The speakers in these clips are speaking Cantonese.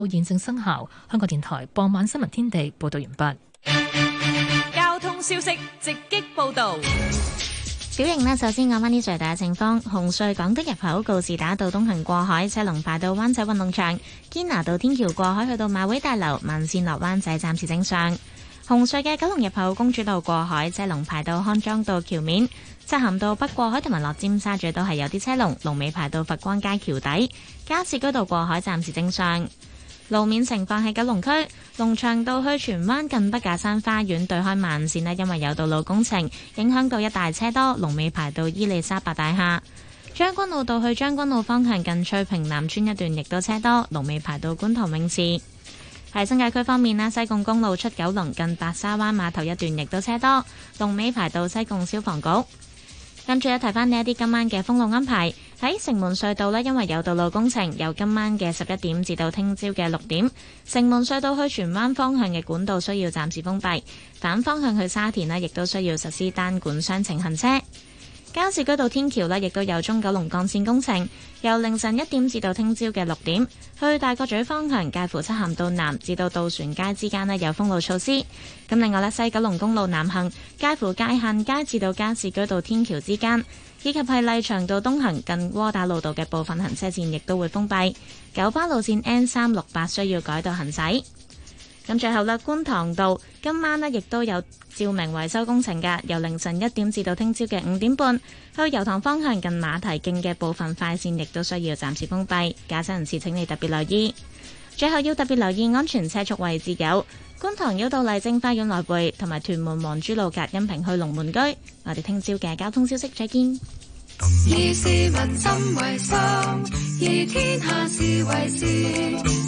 現正生效。香港電台傍晚新聞天地報道完畢。 交通消息直擊報道。 小瑩呢，首先講返啲隧道嘅情況。紅隧港島入口告士打道東行過海，車龍排到灣仔運動場；堅拿道天橋過海去到馬會大樓，慢線落灣仔暫時正常。紅隧嘅九龍入口公主道過海，車龍排到康莊道橋面；漆咸道北過海同埋落尖沙咀都係有啲車龍，龍尾排到佛光街橋底。加士居道過海暫時正常。路面情況喺九龍區龍翔道去荃灣近畢架山花園對開慢線呢，因為有道路工程，影響到一大車多，龍尾排到伊利沙伯大廈。將軍澳道去將軍澳方向近翠屏南村一段亦都車多，龍尾排到觀塘泳池。喺新界區方面呢，西貢公路出九龍近白沙灣碼頭一段亦都車多，龍尾排到西貢消防局。跟住提翻呢一啲今晚嘅封路安排。喺城門隧道呢，因為有道路工程，由今晚嘅11點至到聽朝嘅6點，城門隧道去荃灣方向嘅管道需要暫時封閉，反方向去沙田呢，亦都需要實施單管雙程行車。加士居道天橋呢，亦都有中九龍幹線工程，由凌晨1點至到聽朝嘅6點，去大角咀方向介乎漆咸道南至到渡船街之間呢，有封路措施。咁另外呢，西九龍公路南行介乎界限街至到加士居道天橋之間，以及係麗翔道東行近窩打老道嘅部分行車線亦都會封閉。九巴路線 N368 需要改道行駛。咁最後啦，觀塘道今晚呢亦都有照明維修工程㗎，由凌晨1點至到聽朝嘅5點半，去油塘方向近馬蹄徑嘅部分快線亦都需要暫時封閉，駕駛人士請你特別留意。最後要特別留意安全車速位置有觀塘繞道麗晶花園來回，同埋屯門黃珠路隔音屏去龍門居。我哋聽朝嘅交通消息再見。 以市民心為心，以天下事為事。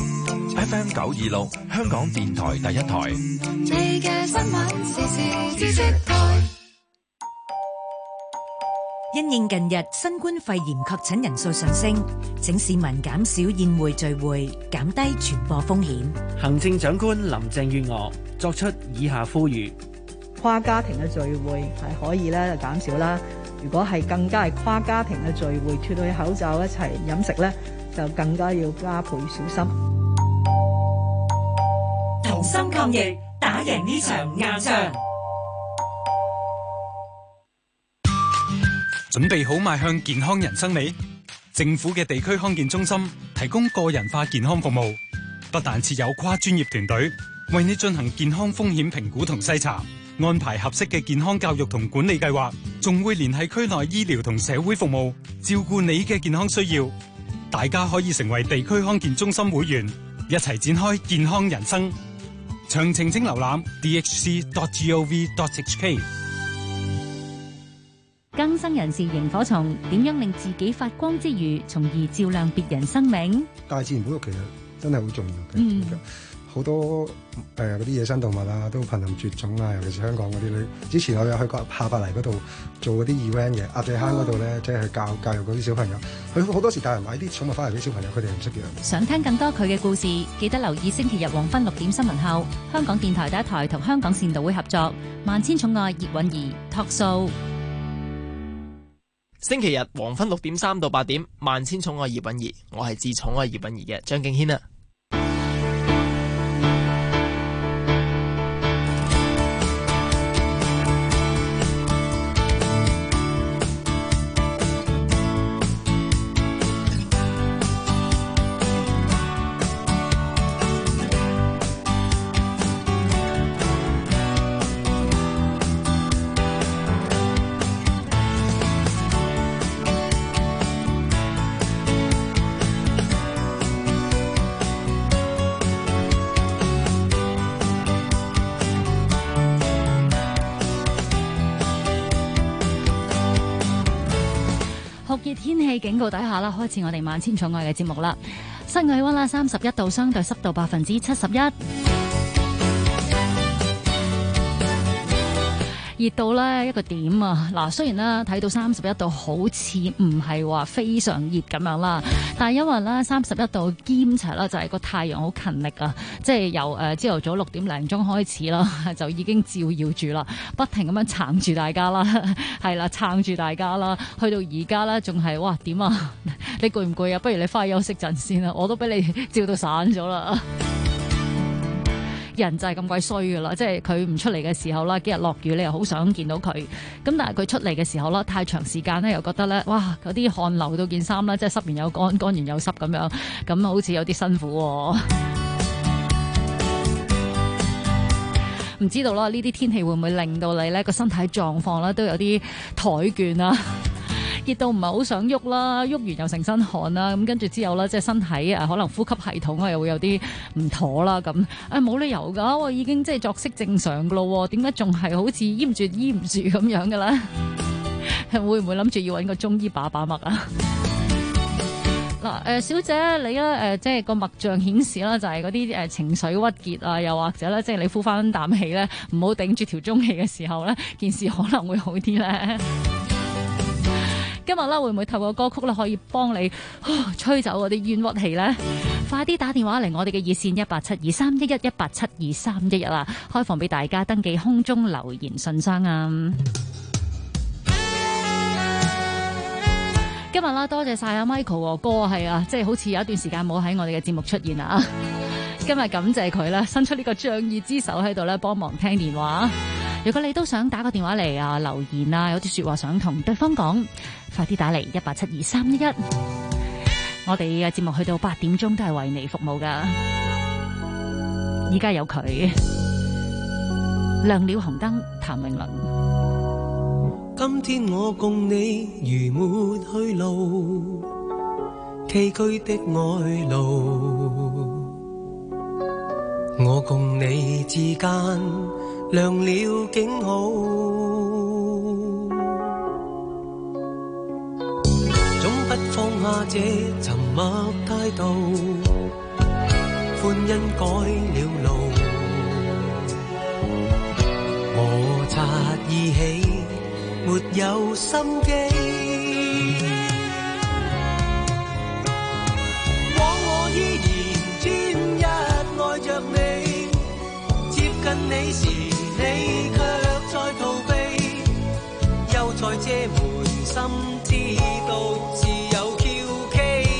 FM 926香港電台第一台。 你嘅新聞時事知識台。 因應近日新冠肺炎確診人數上升，請市民減少宴會聚會，減低傳播風險。 行政長官林鄭月娥作出以下呼籲： 跨家庭嘅聚會係可以咧減少啦。如果係更加係跨家庭嘅聚會，脫去口罩一齊飲食咧，就更加要加倍小心。 同心抗疫，打贏呢場硬仗。 準備好邁向健康人生未？政府嘅地區康健中心提供個人化健康服務，不但設有跨專業團隊為你進行健康風險評估同篩查，安排合適嘅健康教育同管理計劃，仲會聯繫區內醫療同社會服務，照顧你嘅健康需要。大家可以成為地區康健中心會員，一齊展開健康人生。詳情請瀏覽 dhc.gov.hk。 更生人士螢火蟲點樣令自己發光之餘，從而照亮別人生命？ 大自然保育其實真係好重要嘅。好多嗰啲野生動物啊，都瀕臨絕種啊，尤其是香港嗰啲。你之前我有去過下白泥嗰度做嗰啲 event 嘅鴨仔坑嗰度咧，即係去教育嗰啲小朋友。佢好多時帶人買啲寵物翻嚟俾小朋友，佢哋唔識養。 想聽更多佢嘅故事，記得留意星期日黃昏6點新聞後，香港電台第一台同香港善導會合作《萬千寵愛葉韻儀》talk show。 星期日黃昏6點3到8點，萬千寵愛葉韻儀，我係至寵愛葉韻儀嘅張敬軒啊。 酷熱天氣警告底下啦，開始我哋萬千寵愛嘅節目啦。室外氣溫啦31度，相對濕度71%。 熱到咧一個點啊！嗱，雖然咧睇到31度，好似唔係話非常熱咁樣啦，但係因為咧31度兼齊啦，就係個太陽好勤力啊！即係由朝頭早6點零鐘開始啦，就已經照耀住啦，不停咁樣撐住大家啦，係啦，撐住大家啦，去到而家咧仲係哇點啊？你攰唔攰啊？不如你翻去休息陣先啦，我都俾你照到散咗啦。人就係咁鬼衰噶啦，即係佢唔出嚟嘅時候啦，幾日落雨你又好想見到佢，咁但係佢出嚟嘅時候啦，太長時間咧又覺得咧，哇嗰啲汗流到件衫啦，即係濕完又乾，乾完又濕咁樣，咁好似有啲辛苦喎。唔知道啦，呢啲天氣會唔會令到你咧個身體狀況啦都有啲怠倦啊？熱到唔係好想喐啦，喐完又成身汗啦，咁跟住之後咧，即係身體可能呼吸系統啊又會有啲唔妥啦咁。冇理由㗎，我已經即係作息正常㗎咯，點解仲係好似醫唔住咁樣㗎咧？會唔會諗住要揾個中醫把脈啊？嗱，小姐你咧即係個脈象顯示啦，就係嗰啲情緒鬱結啊，又或者咧，即係你呼翻啖氣咧，唔好頂住條中氣嘅時候咧，件事可能會好啲咧。今日啦，會唔會透過歌曲咧，可以幫你吹走嗰啲冤屈氣咧？快啲打電話嚟我哋嘅熱線1872311，1872311啦，開放俾大家登記空中留言信箱啊！今日啦，多謝晒阿 Michael 和哥係啊，即係好似有一段時間冇喺我哋嘅節目出現啊！今日感謝佢啦，伸出呢個仗義之手喺度咧，幫忙聽電話。如果你都想打個電話嚟啊，留言啊，有啲說話想同對方講，快啲打嚟1872311。我哋嘅節目去到8點鐘都係為你服務噶。依家有佢亮了紅燈，譚詠麟。 今天我共你如沒去路，崎嶇的愛路，我共你之間亮了竟好，總不放下這沉默態度，歡欣改了路，摩擦意起沒有心機，枉我依然專一愛着你，接近你時你卻在逃避，又在這門心知道是有蹺蹊，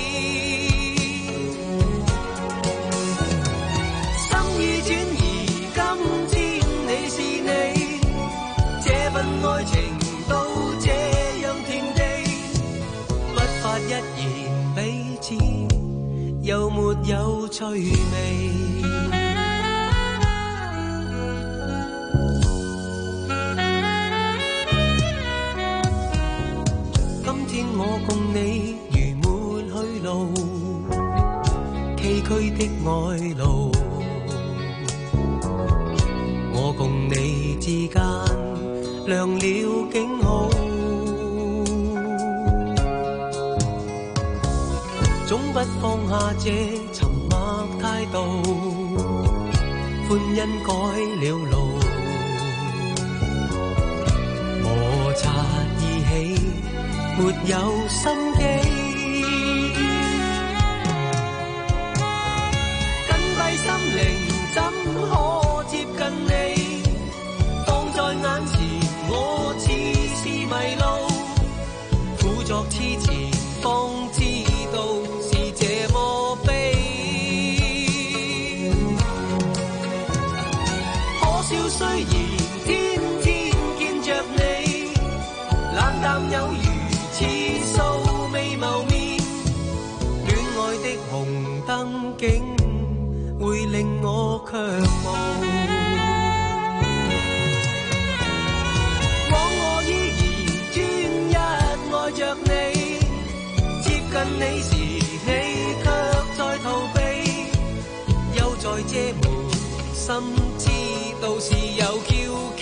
心意轉移今天你是你，這份愛情都這樣甜地，不發一言彼此有沒有趣味，我共你如沒去路，崎嶇的愛路，我共你之間亮了竟好，總不放下這沉默態度，歡欣改了路，摩擦意起沒有心機，緊閉心靈怎可接近你，放在眼前我似是迷路，苦作痴纏方知道是這麼悲，可笑雖然天天見着你，冷淡有餘似素未謀面，戀愛的紅燈竟會令我卻步，枉我依然專一愛着你，接近你時你卻在逃避，又在這門心知道是有蹺蹊，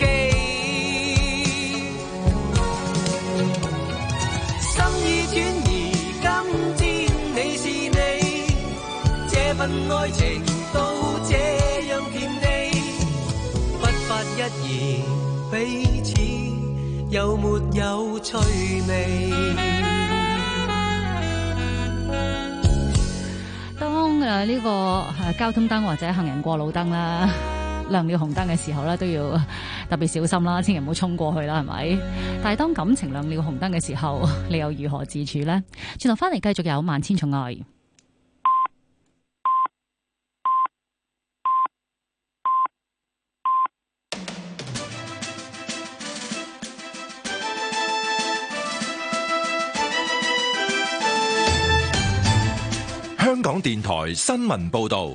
轉移今天你是你，這份愛情都這樣甜地，不發一言彼此有沒有趣味？ 當呢個交通燈或者行人過路燈啦亮了紅燈嘅時候咧，都要特別小心啦，千祈唔好衝過去啦，係咪？但係當感情亮了紅燈嘅時候，你又如何自處呢？轉頭翻嚟繼續有萬千寵愛。 香港電台新聞報道。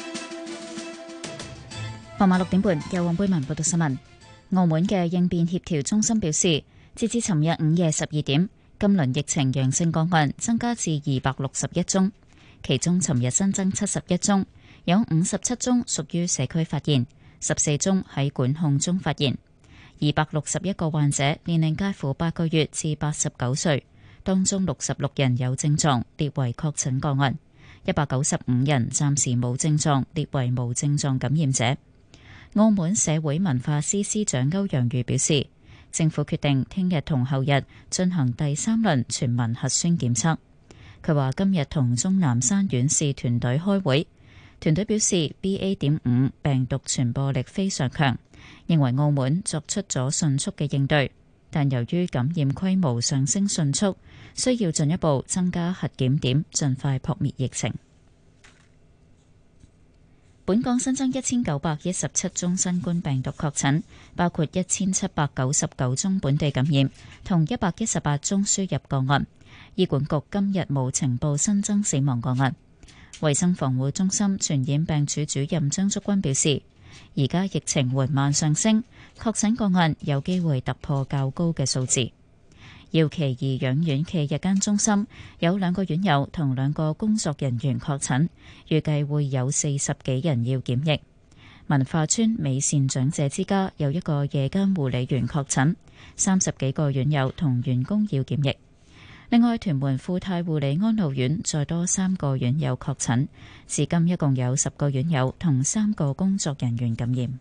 傍晚6點半，由黃貝文報道新聞。澳門嘅應變協調中心表示，截至尋日午夜12點，今輪疫情陽性個案增加至261宗，其中尋日新增71宗，有57宗屬於社區發現，14宗喺管控中發現。261個患者年齡介乎8個月至89歲，當中66人有症狀，列為確診個案；195人暫時冇症狀，列為無症狀感染者。澳門社會文化司司長歐陽瑜表示，政府決定聽日同後日進行第3輪全民核酸檢測。佢話今日同鍾南山院士團隊開會，團隊表示 BA.5 病毒傳播力非常強，認為澳門作出咗迅速嘅應對，但由於感染規模上升迅速，需要進一步增加核檢點，盡快撲滅疫情。本港新增1917宗新冠病毒確診，包括1799宗本地感染同118宗輸入個案。醫管局今日冇呈報新增死亡個案。衛生防護中心傳染病處主任張竹君表示，而家疫情緩慢上升，確診個案有機會突破較高嘅數字。耀奇頤養院暨日間中心有2個院友同2個工作人員確診，預計會有40幾人要檢疫。文化村美善長者之家有1個夜間護理員確診，30幾個院友同員工要檢疫。另外，屯門富泰護理安老院再多3個院友確診，至今一共有10個院友同3個工作人員感染。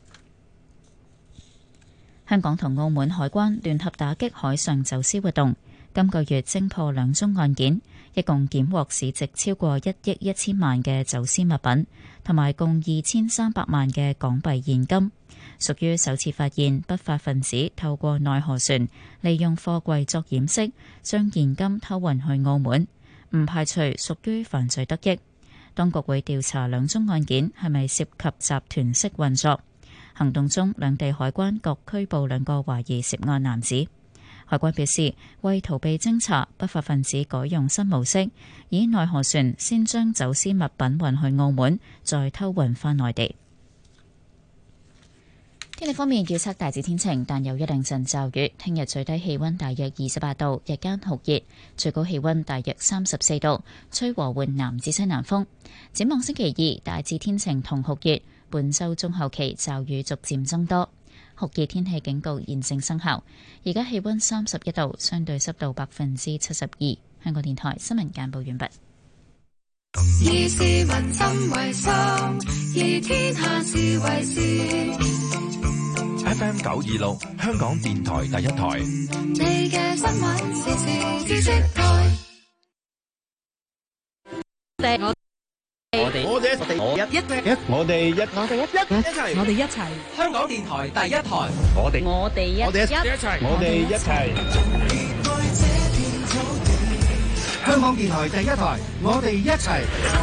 香港同澳門海關聯合打擊海上走私活動，今個月偵破2宗案件，一共檢獲市值超過1億1000萬嘅走私物品，同埋共2300萬嘅港幣現金，屬於首次發現不法分子透過內河船利用貨櫃作掩飾，將現金偷運去澳門，唔排除屬於犯罪得益。當局會調查2宗案件係咪涉及集團式運作。行動中，兩地海關各拘捕2個懷疑涉案男子。海關表示，為逃避偵查，不法分子改用新模式，以內河船先將走私物品運去澳門，再偷運返內地。天氣方面，預測大致天晴，但有一兩陣驟雨。聽日最低氣溫大約28度，日間酷熱，最高氣溫大約34度，吹和緩南至西南風。展望星期2，大致天晴同酷熱。本週中後期驟雨逐漸增多，酷熱天氣警告現正生效。而家氣溫31度，相對濕度72%。香港電台新聞簡報完畢。 以市民心為心，以天下事為事。 FM 926，香港電台第一台。 你嘅新聞時事知識台。 我哋一齊，香港電台第一台，我哋一齊，香港電台第一台，我哋一齊。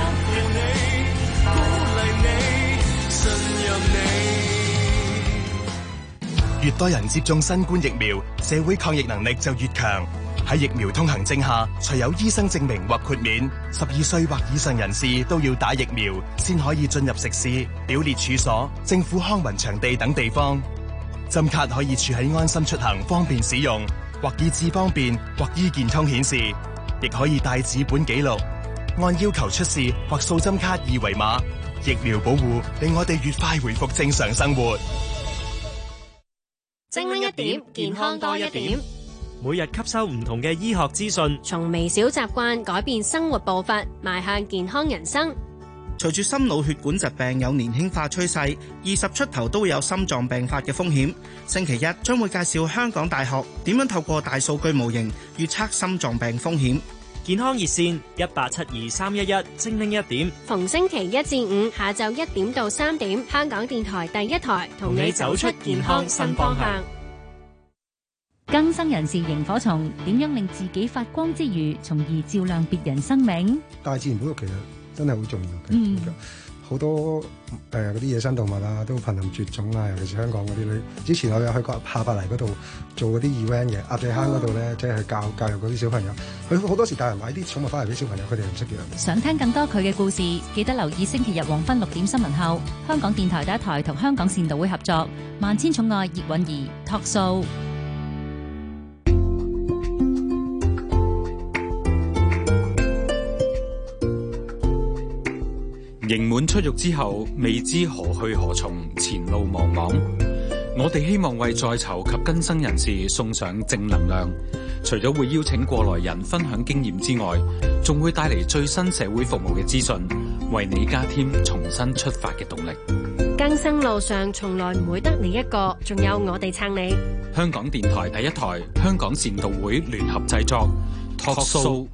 越多人接種新冠疫苗，社會抗疫能力就越強。喺疫苗通行證下，除有醫生證明或豁免，12歲或以上人士都要打疫苗，先可以進入食肆、表列處所、政府康文場地等地方。針卡可以儲喺安心出行，方便使用，或以智方便，或醫健通顯示，亦可以帶紙本記錄，按要求出示或掃針卡二維碼。疫苗保護令我哋越快回復正常生活。 精靈一點，健康多一點。 每日吸收唔同嘅醫學資訊， 從微小習慣改變生活步伐，邁向健康人生。 隨住心腦血管疾病有年輕化趨勢，20出頭都會有心臟病發嘅風險。星期一將會介紹香港大學點樣透過大數據模型預測心臟病風險。 健康熱線1872-311，精靈一點。 逢星期一至五下晝1點到3點，香港電台第一台同你走出健康新方向。 更生人士螢火蟲點樣令自己發光之餘，從而照亮別人生命？ 大自然保育其實真係好重要嘅。好多嗰啲野生動物啊，都瀕臨絕種啊，尤其是香港嗰啲。你之前我有去過下白泥嗰度做嗰啲 event 嘅鴨仔坑嗰度咧，即係教育嗰啲小朋友。佢好多時帶人買啲寵物翻嚟俾小朋友，佢哋唔識養。 想聽更多佢嘅故事，記得留意星期日黃昏6點新聞後，香港電台第一台同香港善導會合作《萬千寵愛葉韻儀》Talk Show。 刑滿出獄之後，未知何去何從，前路茫茫。我哋希望為在囚及更生人士送上正能量，除咗會邀請過來人分享經驗之外，仲會帶嚟最新社會服務嘅資訊，為你加添重新出發嘅動力。 更生路上從來唔會得你一個，仲有我哋撐你。 香港電台第一台、香港善導會聯合製作 Talk Show。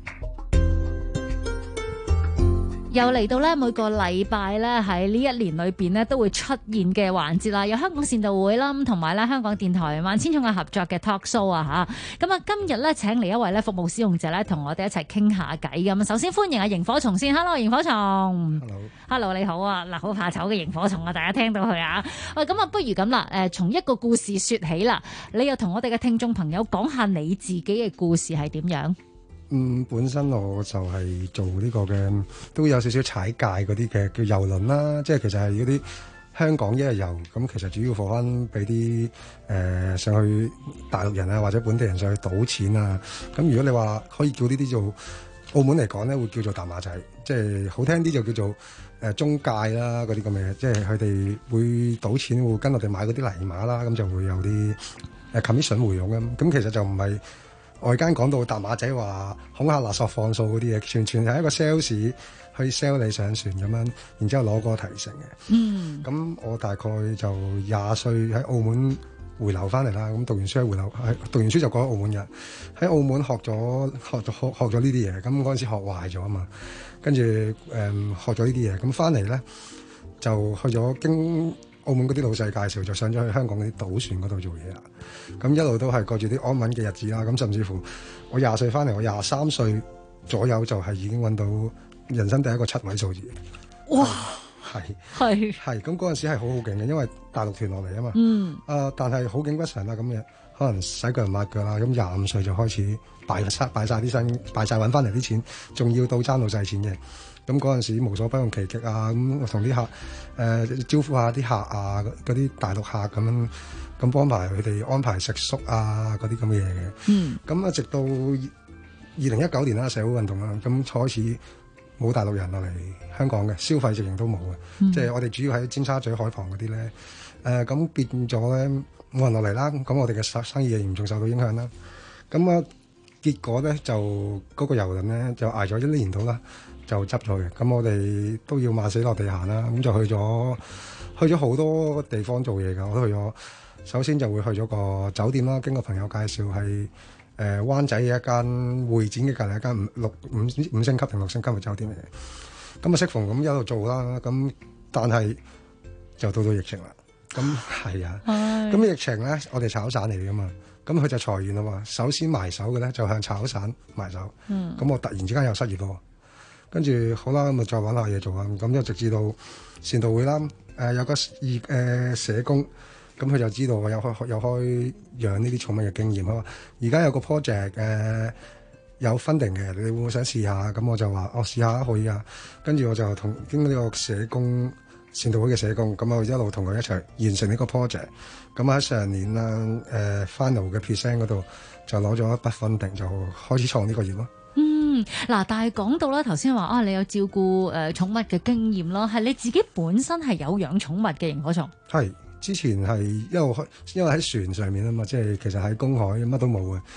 又嚟到咧，每個禮拜咧喺呢一年裏邊咧都會出現嘅環節啦，有香港善導會啦，同埋咧香港電台萬千寵愛合作嘅 Talk Show 啊嚇。咁啊，今日咧請嚟一位咧服務使用者咧，同我哋一齊傾下偈咁。首先歡迎阿螢火蟲先 ，Hello 螢火蟲 ，Hello 你好啊，嗱好怕醜嘅螢火蟲啊，大家聽到佢啊。喂，咁啊不如咁啦，從一個故事説起啦，你又同我哋嘅聽眾朋友講下你自己嘅故事係點樣？ 本身我就係做呢個嘅，都有少少踩界嗰啲嘅叫郵輪啦，即係其實係嗰啲香港一日遊，咁其實主要放翻俾啲上去大陸人啊或者本地人上去賭錢啊。咁如果你話可以叫呢啲做澳門嚟講咧，會叫做疊碼仔，即係好聽啲就叫做中介啦嗰啲咁嘅，即係佢哋會賭錢會跟我哋買嗰啲泥碼啦，咁就會有啲commission 回佣咁。咁其實就唔係外間講到疊碼仔話恐嚇勒索放數嗰啲嘢，全係一個 sales 去 sell 你上船咁樣，然之後攞個提成嘅。咁我大概就20歲喺澳門回流翻嚟啦。咁讀完書喺回流，讀完書就過咗澳門嘅。喺澳門學咗呢啲嘢，咁嗰陣時學壞咗啊嘛。跟住學咗呢啲嘢，咁翻嚟咧就去咗經澳門嗰啲老細介紹，就上咗去香港嗰啲賭船嗰度做嘢啦。咁一路都係過住啲安穩嘅日子啦。咁甚至乎我20歲翻嚟，我23歲左右就係已經揾到人生第一個7位數字。哇！係咁嗰陣時係好勁嘅，因為大陸團落嚟啊嘛。但係好景不常啦，咁嘅可能洗腳唔抹腳啦。咁25歲就開始敗晒啲身，敗晒揾翻嚟啲錢，仲要到爭老細錢嘅。咁嗰陣時無所不用其極啊！咁我同啲客招呼下啲客啊，嗰啲大陸客咁樣，咁幫埋佢哋安排食宿啊嗰啲咁嘅嘢嘅。咁直到2019年啦，社會運動啦，咁開始冇大陸人落嚟香港嘅，消費直情都冇嘅。即係我哋主要喺尖沙咀海旁嗰啲咧，咁變咗咧冇人落嚟啦。咁我哋嘅生意就嚴重受到影響啦。咁結果咧就嗰個郵輪咧就捱咗1年到啦。就執咗嘅，咁我哋都要馬死落地行啦，咁就去咗好多地方做嘢㗎。我都去咗，首先就會去咗個酒店啦，經過朋友介紹係灣仔嘅一間會展嘅隔離一間五星級定6星級嘅酒店嚟嘅。咁適逢咁一路做啦，咁但係就到疫情啦。咁係啊，咁疫情咧，我哋炒散嚟㗎嘛，咁佢就裁員啦嘛。首先埋手嘅咧就向炒散埋手，咁我突然之間又失業咯。跟住好啦，咁咪再揾下嘢做啊！咁就直至到善導會啦，有個社工，咁佢就知道我有開養呢啲寵物嘅經驗啊！而家有個 project 有 funding 嘅，你會唔會想試下？咁我就話試下可以啊！跟住我就同經呢個社工善導會嘅社工，咁我一路同佢一齊完成呢個 project。咁喺上年啦final 嘅 present 嗰度就攞咗一筆 funding，就開始創呢個業咯。 嗱，但係講到咧，頭先話你有照顧寵物嘅經驗咯，係你自己本身係有養寵物嘅螢火蟲？係之前係因為喺船上面啊嘛，即係其實喺公海乜都冇嘅，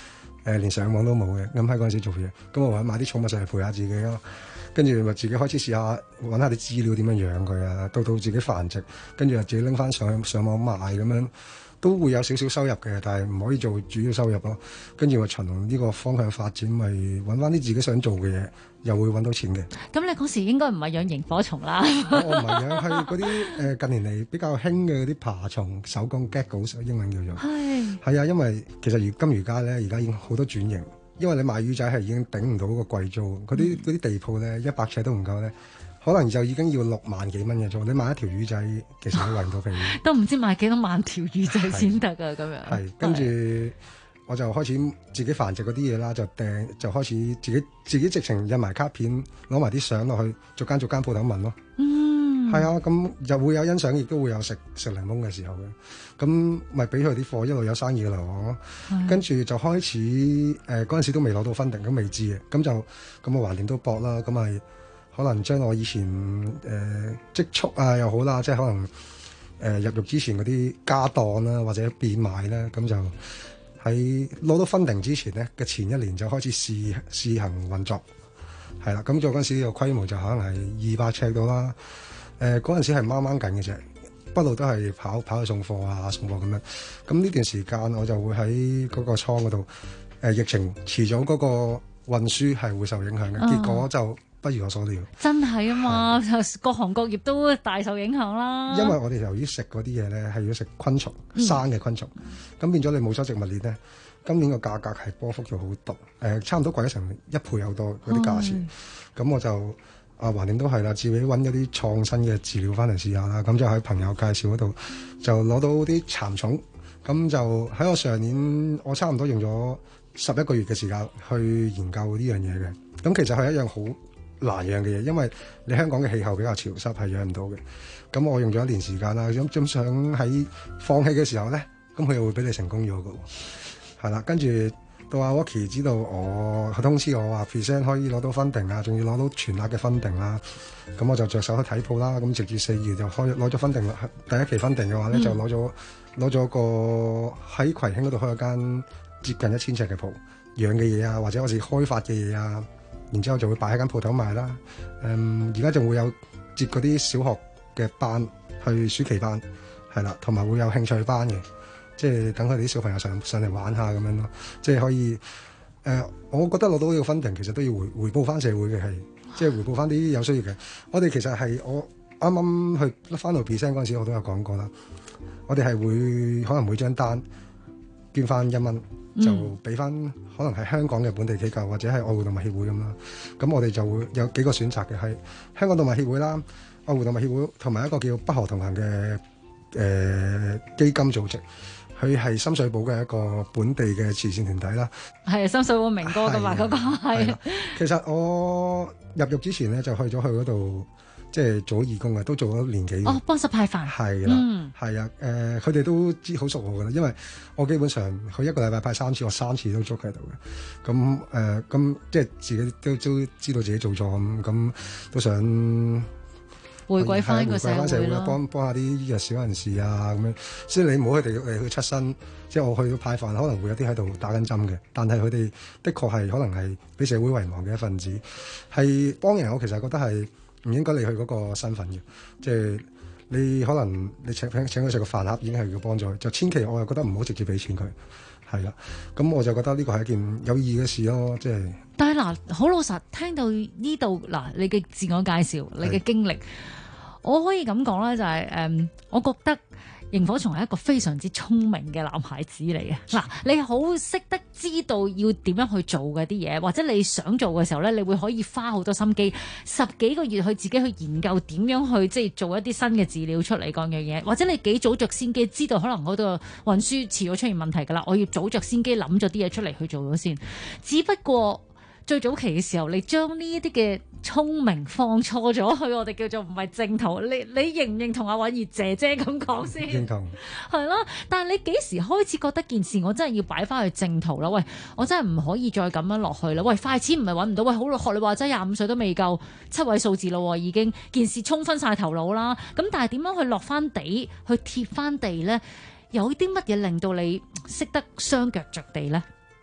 連上網都冇嘅。咁喺嗰陣時做嘢，咁我買啲寵物上嚟陪下自己咯。跟住咪自己開始試下揾下啲資料點樣養佢啊，到自己繁殖，跟住又自己拎翻上網賣咁樣，都會有少少收入嘅，但係唔可以做主要收入咯。跟住咪循呢個方向發展，咪揾翻啲自己想做嘅嘢，又會揾到錢嘅。 咁你嗰時應該唔係養螢火蟲啦？ 我唔係養，係嗰啲近年嚟比較興嘅嗰啲爬蟲，手工 gecko，英文叫做。係啊，因為其實金魚街咧，而家已經好多轉型。因為你賣魚仔係已經頂唔到嗰個貴租，嗰啲地鋪咧100尺都唔夠咧，可能就已經要6萬幾蚊嘅租。你買一條魚仔其實都圍唔到皮， 都唔知買幾多萬條魚仔先得啊！咁樣係跟住我就開始自己繁殖嗰啲嘢啦，就開始自己直情印埋卡片，攞埋啲相落去，逐間鋪頭問咯。係啊，咁就會有欣賞，亦都會有食檸檬嘅時候嘅。咁咪俾佢啲貨，一路有生意嘅嚟往咯。跟住就開始嗰陣時都未攞到分定，咁未知嘅。咁我橫掂都搏啦。咁咪可能將我以前積蓄啊又好啦，即係可能入獄之前嗰啲家當啦，或者變賣啦，咁就喺攞到分定之前呢嘅前1年就開始試行運作。係啦，咁做嗰陣時個規模就可能係200尺到啦。嗰陣時係掹緊嘅啫，不嬲都係跑去送貨咁樣。咁呢段時間我就會喺嗰個倉嗰度，疫情遲早嗰個運輸係會受影響嘅，結果就不如我所料。 真係啊嘛，各行各業都大受影響啦。因為我哋由於食嗰啲嘢咧係要食昆蟲，生嘅昆蟲，咁變咗你冇咗植物鏈咧，今年個價格係波幅咗好多，差唔多貴咗成1倍有多嗰啲價錢。咁我就橫掂都係啦，自己揾咗啲創新嘅飼料翻嚟試下啦。咁就喺朋友介紹嗰度就攞到啲蠶蟲，咁就喺我上年我差唔多用咗11個月嘅時間去研究呢樣嘢嘅。咁其實係一樣好難養嘅嘢，因為你香港嘅氣候比較潮濕，係養唔到嘅。咁我用咗1年時間啦，咁想喺放棄嘅時候咧，咁佢又會俾你成功咗嘅。係啦，跟住到阿 Walkie 知道佢通知我話 present 可以攞到分定啊，仲要攞到全額嘅分定啦。咁我就着手去睇鋪啦。咁直至4月就攞咗分定啦。第一期分定嘅話咧，就攞咗個喺葵興嗰度開咗間接近1000尺嘅鋪，養嘅嘢啊，或者我哋開發嘅嘢啊，然之後就會擺喺間鋪頭賣啦。而家仲會有接嗰啲小學嘅班去暑期班，係啦，同埋會有興趣班嘅。即係等佢哋啲小朋友上嚟玩下咁樣咯，即係可以我覺得攞到呢個分定其實都要回報翻社會嘅，係即係回報翻啲有需要嘅。我哋其實係我啱啱去翻到 present 嗰陣時，我都有講過啦。我哋係會可能每張單捐翻1蚊，就俾翻可能係香港嘅本地機構或者係愛護動物協會咁啦。咁我哋就會有幾個選擇嘅，係香港動物協會啦、愛護動物協會同埋一個叫北河同行嘅基金組織。佢係深水埗嘅一個本地嘅慈善團體啦， 係深水埗明哥噶嘛，嗰個係。 其實我入獄之前咧就去咗佢嗰度，即係做義工嘅，都做咗年幾。 哦，幫手派飯。 係啦，係啊，佢哋都知好熟我噶啦，因為我基本上佢1個禮拜派3次，我3次都捉喺度嘅。咁即係自己都知道自己做錯咁都想。 回歸翻個社會咯， 幫下啲弱小人士啊咁樣，所以你唔好佢哋嚟去出身，即係我去到派飯，可能會有啲喺度打緊針嘅，但係佢哋的確係可能係俾社會遺忘嘅一份子，係幫人。我其實覺得係唔應該理佢嗰個身份嘅，即係你可能你請佢食個飯盒已經係要幫助，就千祈我又覺得唔好直接俾錢佢，係啦。咁我就覺得呢個係一件有意義嘅事咯，即係。 但係嗱，好老實聽到呢度嗱，你嘅自我介紹，你嘅經歷。我可以咁講啦，就係我覺得螢火蟲係一個非常之聰明嘅男孩子嚟嘅。嗱，你好識得知道要點樣去做嗰啲嘢，或者你想做嘅時候咧，你會可以花好多心機，10幾個月去自己去研究點樣去即係做一啲新嘅飼料出嚟嗰樣嘢，或者你幾早着先機，知道可能嗰度運輸遲咗出現問題㗎啦，我要早着先機諗咗啲嘢出嚟去做咗先。只不過最早期嘅時候，你將呢一啲嘅聰明放錯咗去，我哋叫做唔係正途。你認唔認同阿允兒姐姐咁講先？ 認同。 係咯，但係你幾時開始覺得件事我真係要擺翻去正途啦？喂，我真係唔可以再咁樣落去啦！喂，快錢唔係揾唔到，喂，好學你話齋25歲都未夠7位數字咯，已經件事衝昏晒頭腦啦。咁但係點樣去落翻地，去貼翻地咧？有啲乜嘢令到你識得雙腳着地咧？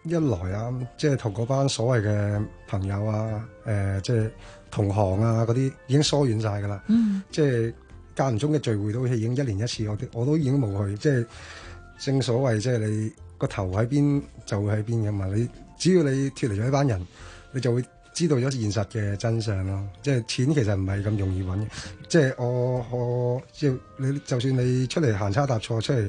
一來啊，即係同嗰班所謂嘅朋友啊，即係同行啊嗰啲已經疏遠晒㗎啦。即係間唔中嘅聚會都已經一年一次，我都已經冇去。即係正所謂，即係你個頭喺邊就會喺邊㗎嘛。你只要你脫離咗呢班人，你就會知道咗現實嘅真相咯。即係錢其實唔係咁容易揾嘅。即係我即係你，就算你出嚟行差踏錯出嚟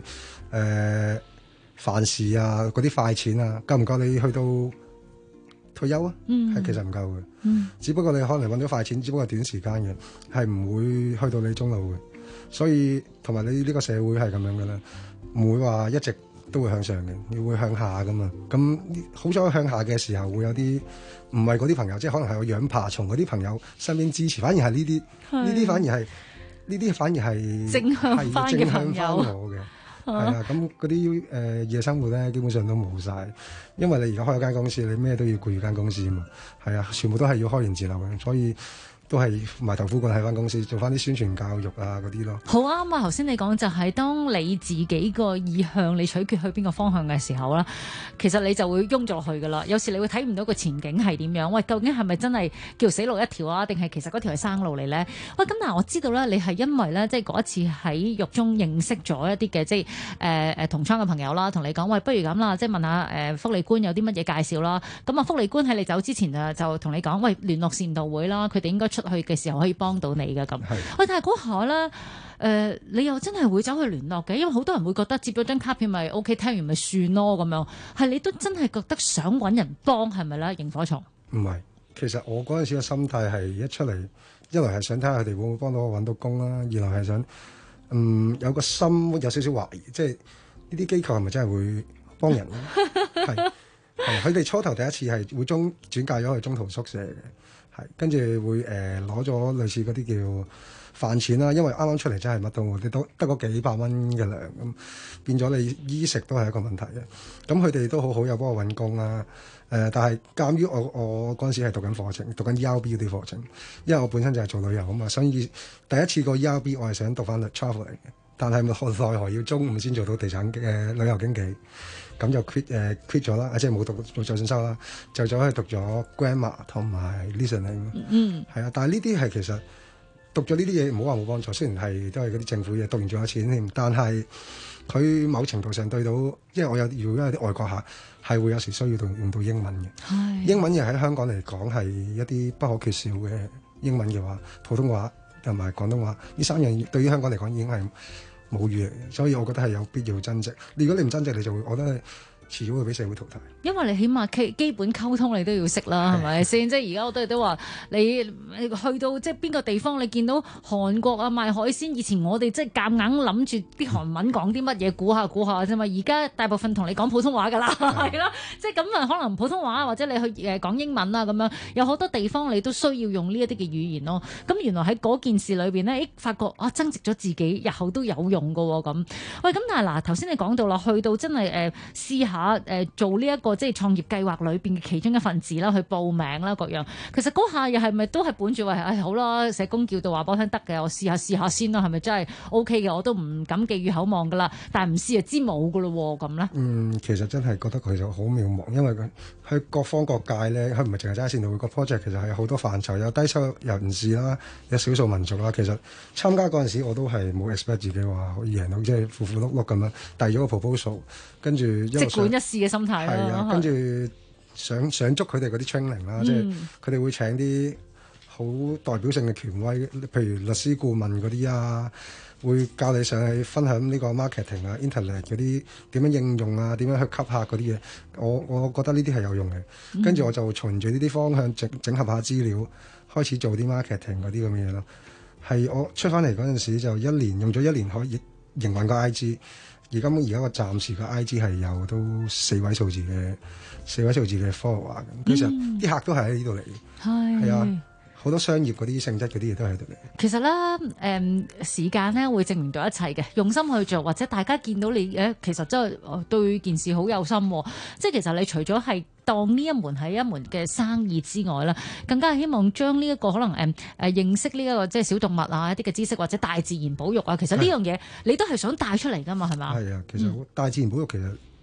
犯事啊，嗰啲快錢啊，夠唔夠你去到退休啊？係其實唔夠嘅。只不過你可能揾咗快錢，只不過係短時間嘅，係唔會去到你終老嘅。所以同埋你呢個社會係咁樣嘅啦，唔會話一直都會向上嘅，你會向下噶嘛。咁好彩向下嘅時候會有啲唔係嗰啲朋友，即係可能係我養爬蟲嗰啲朋友身邊支持，反而係呢啲反而係正向翻嘅朋友我嘅。係啊，咁嗰啲夜生活咧，基本上都冇晒，因為你而家開咗間公司，你咩都要顧住間公司啊嘛。係啊，全部都係要開源節流嘅，所以都係埋頭苦幹喺翻公司做翻啲宣傳教育啊嗰啲咯。 好啱啊！頭先你講就係當你自己個意向，你取決去邊個方向嘅時候啦，其實你就會擁咗落去噶啦。有時你會睇唔到個前景係點樣，喂，究竟係咪真係叫死路一條啊？定係其實嗰條係生路嚟咧？喂，咁但係我知道咧，你係因為咧，即係嗰一次喺獄中認識咗一啲嘅即係同窗嘅朋友啦，同你講喂，不如咁啦，即係問下福利官有啲乜嘢介紹啦。咁啊，福利官喺你走之前就同你講，喂，聯絡善導會啦，佢哋應該出去嘅時候可以幫到你嘅咁。喂，但係嗰下咧，你又真係會走去聯絡嘅，因為好多人會覺得接咗張卡片咪 OK， 聽完咪算咯咁樣。係你都真係覺得想揾人幫係咪咧？螢火蟲唔係，其實我嗰陣時嘅心態係一出嚟，一來係想睇下佢哋會唔會幫到我揾到工啦，二來係想有個心有少少懷疑，即係呢啲機構係咪真係會幫人咧？係佢哋初頭第一次係會轉介咗去中途宿舍嘅。係，跟住會攞咗類似嗰啲叫飯錢啦，因為啱啱出嚟真係乜都冇，你都得嗰幾百蚊嘅糧咁，變咗你衣食都係一個問題嘅。咁佢哋都好有幫我揾工啦。但係鑑於我嗰陣時係讀緊課程，讀緊 ERB 嗰啲課程，因為我本身就係做旅遊啊嘛，所以第一次個 ERB 我係想讀翻 travel 嚟嘅，但係奈何要中午先做到地產嘅旅遊經紀。咁就 quit 咗啦，即係冇讀在信修啦，就走去讀咗 grammar 同埋 listening。係啊，但係呢啲係其實讀咗呢啲嘢，唔好話冇幫助。雖然係都係嗰啲政府嘢，讀完仲有錢添，但係佢某程度上對到，因為我如果有啲外國客係會有時需要用到英文嘅。英文嘢喺香港嚟講係一啲不可缺少嘅。英文嘅話，普通話同埋廣東話呢三樣對於香港嚟講已經係母語嚟嘅，所以我覺得係有必要增值。如果你唔增值，你就會，我覺得遲早會俾社會淘汰。 因為你起碼基本溝通你都要識啦，係咪先？即係而家我哋都話你去到即係邊個地方，你見到韓國啊賣海鮮，以前我哋即係夾硬諗住啲韓文講啲乜嘢，估下啫嘛。而家大部分同你講普通話㗎啦，係啦，即係咁啊，可能普通話或者你去講英文啊咁樣，有好多地方你都需要用呢一啲嘅語言咯。咁原來喺嗰件事裏邊咧，發覺增值咗自己，日後都有用㗎喎咁。喂，咁但係嗱，頭先你講到啦，去到真係試下做呢一個即係創業計劃裏邊嘅其中一份子啦，去報名啦各樣。其實嗰下又係咪都係本住話好啦，社工叫到話幫聽得嘅，我試下先啦，係咪真係 OK 嘅？我都唔敢寄予厚望噶啦，但係唔試就知冇噶咯咁咧。 其實真係覺得佢就好渺茫，因為佢各方各界咧，佢唔係淨係齋善導會個 project，其實係好多範疇，有低收入人士啦，有少數民族啦。其實參加嗰陣時我都係冇 expect 自己話可以贏到，即係符碌碌咁樣遞咗個 proposal， 跟住即管一試嘅心態啦。 係啊，跟住想捉佢哋嗰啲 training 啦，即係佢哋會請啲好代表性嘅權威，譬如律師顧問嗰啲啊，會教你上去分享呢個 marketing 啊、internet 嗰啲點樣應用啊，點樣去吸客嗰啲嘢。我覺得呢啲係有用嘅。跟住我就循住呢啲方向整合下資料，開始做啲 marketing 嗰啲咁嘅嘢咯。係我出翻嚟嗰陣時就用咗一年可以營運個 IG。而家個暫時嘅 IG 係有都4位數字嘅 follower 咁，其實啲客都係喺呢度嚟嘅，係啊，好多商業嗰啲性質嗰啲嘢都喺度嚟。 其實咧，時間咧會證明到一切嘅，用心去做，或者大家見到你其實真係對件事好有心，即係其實你除咗係當呢一門係一門嘅生意之外啦，更加係希望將呢一個可能認識呢一個即係小動物啊一啲嘅知識，或者大自然保育啊，其實呢樣嘢你都係想帶出嚟㗎嘛，係嘛？ 係啊，其實大自然保育其實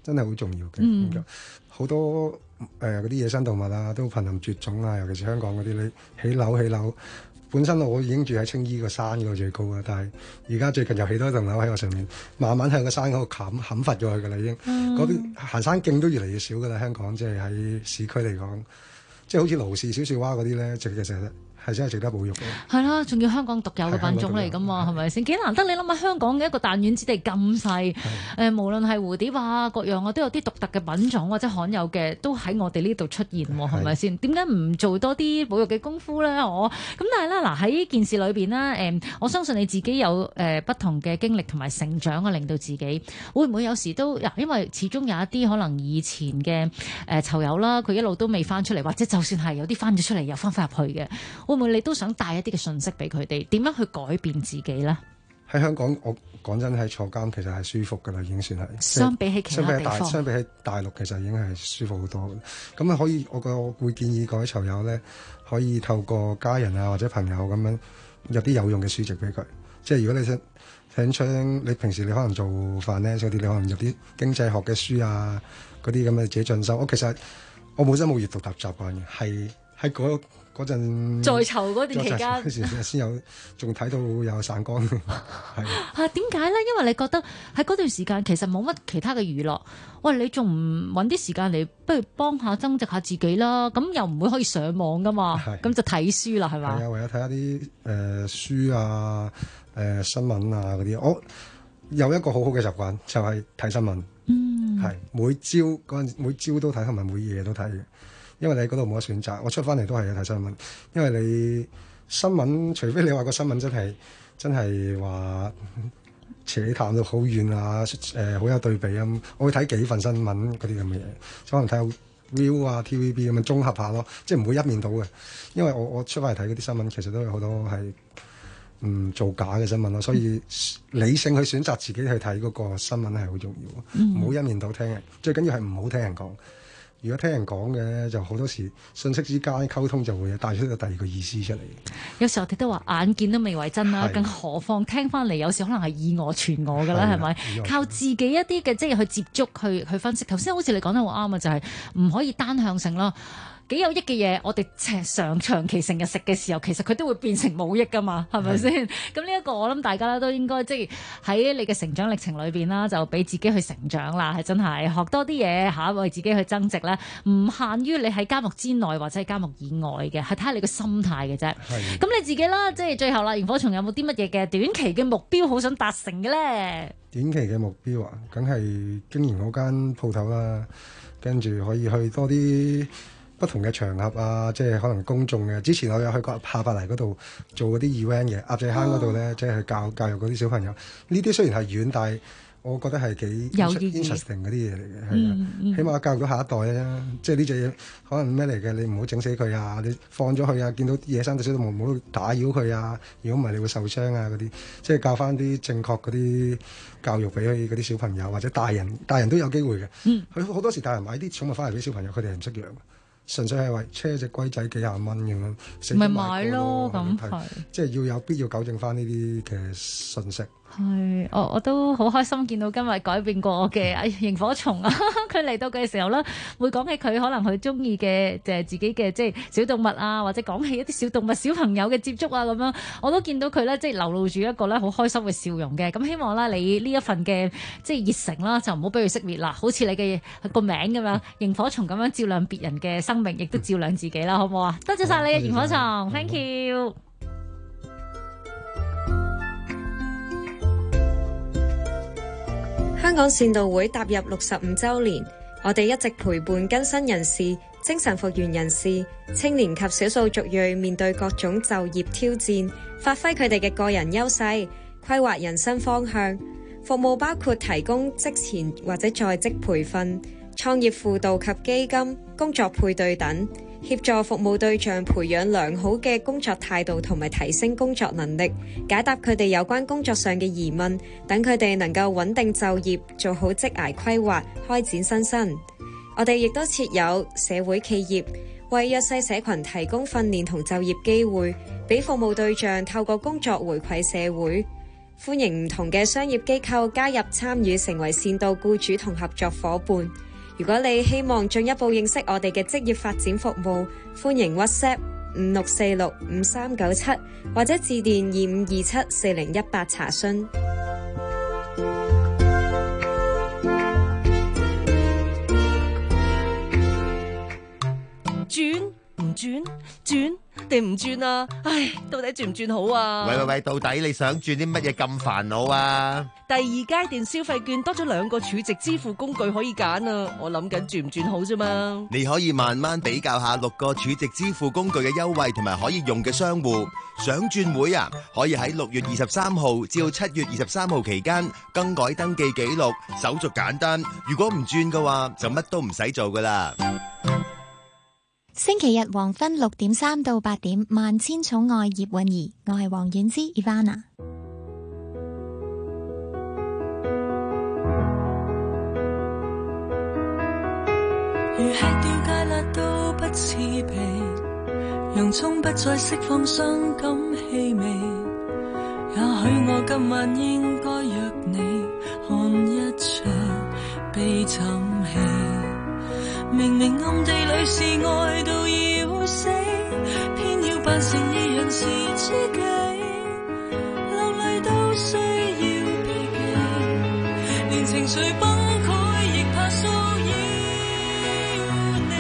真係好重要嘅。好多嗰啲野生動物啊，都瀕臨絕種啊，尤其是香港嗰啲，你起樓。本身我已經住喺青衣個山嗰度最高啦，但係而家最近又起多一棟樓喺我上面，慢慢向個山嗰度冚伐咗佢㗎啦，已經。嗰邊行山徑都越嚟越少㗎啦，香港即係喺市區嚟講，即係好似盧氏小樹蛙嗰啲咧，其實係真係值得保育嘅。 係啦，仲要香港獨有嘅品種嚟㗎嘛，係咪先？幾難得你諗下香港嘅一個彈丸之地咁細，無論係蝴蝶啊各樣啊，都有啲獨特嘅品種或者罕有嘅，都喺我哋呢度出現喎，係咪先？點解唔做多啲保育嘅功夫咧？咁但係咧嗱，喺呢件事裏邊咧，我相信你自己有不同嘅經歷同埋成長啊，令到自己會唔會有時都因為始終有一啲可能以前嘅囚友啦，佢一路都未翻出嚟，或者就算係有啲翻咗出嚟又翻返入去嘅。會唔會你都想帶一啲嘅信息俾佢哋？點樣去改變自己咧？喺香港，我講真喺坐監其實係舒服㗎啦，已經算係。相比起其他地方，相比起大陸其實已經係舒服好多嘅。咁啊可以，我會建議各位囚友咧，可以透過家人啊或者朋友咁樣有啲有用嘅書籍俾佢。即係如果你想將你平時你可能做finance嗰啲，你可能入啲經濟學嘅書啊嗰啲咁嘅自己進修。其實我本身冇閱讀習慣嘅，係喺嗰陣在囚嗰段期間先有，仲睇到有散光。係點解咧？因為你覺得喺嗰段時間其實冇乜其他嘅娛樂，喂，你仲唔揾啲時間嚟，不如幫下增值下自己啦？咁又唔會可以上網噶嘛？咁就睇書啦，係嘛？係啊，唯有睇下啲書啊、新聞啊嗰啲。我有一個好好嘅習慣，就係睇新聞。係每朝都睇，同埋每夜都睇嘅。因為你喺嗰度冇得選擇，我出翻嚟都係睇新聞。因為你新聞，除非你話個新聞真係話扯淡到好遠啊，好有對比咁，我會睇幾份新聞嗰啲咁嘅嘢，可能睇下 View 啊、TVB 咁樣綜合下咯，即係唔會一面倒嘅。因為我出翻嚟睇嗰啲新聞，其實都有好多係造假嘅新聞咯，所以理性去選擇自己去睇嗰個新聞係好重要，唔好一面倒聽嘅。最緊要係唔好聽人講。如果聽人講嘅就好多時信息之間溝通就會帶出個第二個意思出嚟。有時候我哋都話眼見都未為真啦，更何況聽翻嚟有時可能係以訛傳訛㗎啦，係咪？靠自己一啲嘅即係去接觸去分析。頭先好似你講得好啱啊，就係唔可以單向性咯。幾有益嘅嘢，我哋長期成日食嘅時候，其實佢都會變成冇益噶嘛，係咪先？咁呢一個我諗大家都應該即係喺你嘅成長歷程裏邊啦，就俾自己去成長啦，係真係學多啲嘢嚇，為自己去增值啦，唔限於你喺監獄之內或者係監獄以外嘅，係睇下你個心態嘅啫。咁你自己啦，即係最後啦，螢火蟲有冇啲乜嘢嘅短期嘅目標好想達成嘅咧？短期嘅目標啊，梗係經營嗰間鋪頭啦，跟住可以去多啲不同嘅場合啊，即係可能公眾嘅。之前我有去過下白泥嗰度做嗰啲 event 嘅，鴨仔坑嗰度咧，即係去教育嗰啲小朋友。呢啲雖然係遠，但係我覺得係幾 interesting 嗰啲嘢嚟嘅，係啊，起碼教育到下一代啊。即係呢隻嘢可能咩嚟嘅，你唔好整死佢啊，你放咗佢啊，見到野生嘅小動物唔好打擾佢啊，如果唔係你會受傷啊嗰啲，即係教翻啲正確嗰啲教育俾嗰啲小朋友或者大人都有機會嘅。佢好多時大人買啲寵物翻嚟俾小朋友，佢哋係唔識養。純粹係為車隻龜仔幾廿蚊咁樣，咪買咯咁係，即係要有必要糾正翻呢啲嘅信息。係，我都好開心見到今日改變過我嘅螢火蟲啊！佢嚟到嘅時候咧，會講起佢可能佢中意嘅就係自己嘅即係小動物啊，或者講起一啲小動物小朋友嘅接觸啊咁樣，我都見到佢咧即係流露住一個咧好開心嘅笑容嘅。咁希望咧你呢一份嘅即係熱誠啦，就唔好俾佢熄滅啦。好似你嘅個名咁樣，螢火蟲咁樣照亮別人嘅生命，亦都照亮自己啦，好唔好啊？多謝晒你啊，螢火蟲 ，thank you。 香港善導會踏入65週年，我哋一直陪伴更新人士、精神復原人士、青年及少數族裔面對各種就業挑戰，發揮佢哋嘅個人優勢，規劃人生方向。服務包括提供職前或者在職培訓、創業輔導及基金、工作配對等，協助服務對象培養良好嘅工作態度同埋提升工作能力，解答佢哋有關工作上嘅疑問，等佢哋能夠穩定就業，做好職涯規劃，開展新生。我哋亦都設有社會企業，為弱勢社群提供訓練同就業機會，俾服務對象透過工作回饋社會。 歡迎唔同嘅商業機構加入參與，成為善道僱主同合作夥伴。如果你希望進一步認識我哋嘅職業發展服務，歡迎 WhatsApp 56465397或者致電25274018查詢。 轉唔轉？轉定唔轉啊？唉，到底轉唔轉好啊？ 喂，到底你想轉啲乜嘢咁煩惱啊？ 第二階段消費券多咗2個儲值支付工具可以揀啊！我諗緊轉唔轉好啫嘛。 你可以慢慢比較下6個儲值支付工具嘅優惠同埋可以用嘅商戶。想轉會啊，可以喺6月23號至到7月23號期間更改登記記錄，手續簡單。如果唔轉嘅話，就乜都唔使做噶啦。 星期日黃昏6點3到8點，萬千寵愛葉韻儀，我係黃婉之 Ivana。 如吃掉芥辣都不刺鼻，洋蔥不再釋放傷感氣味。也許我今晚應該約你看一場悲慘戲。明明暗地裏是愛到要死，偏要扮成二人是知己，流淚都需要避忌，連情緒崩潰亦怕騷擾你。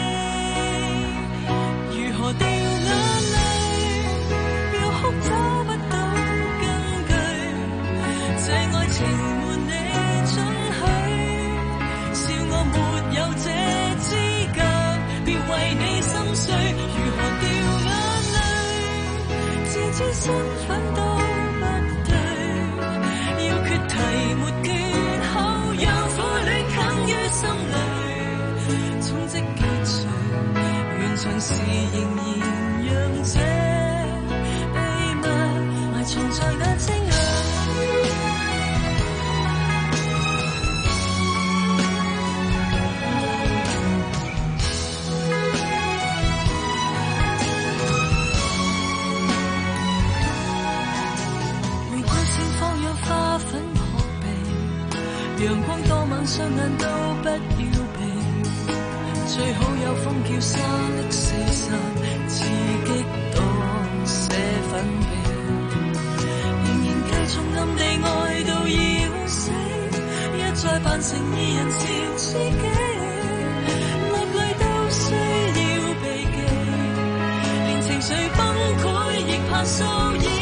如何掉眼淚，要哭找不到根據，這愛情瞞你准許，笑我沒有這為你心碎，如何掉眼淚，自知身份都不對，要決題沒缺口，讓苦戀啃於心裏，充積結除，原常時仍然讓這秘密埋藏在眼睛裏。陽光多猛，雙眼都不要避，最好有風叫沙礫四散，刺激多些分泌，仍然繼續暗地愛到要死，一再扮成二人是知己，落淚都需要避忌，連情緒崩潰亦怕騷擾。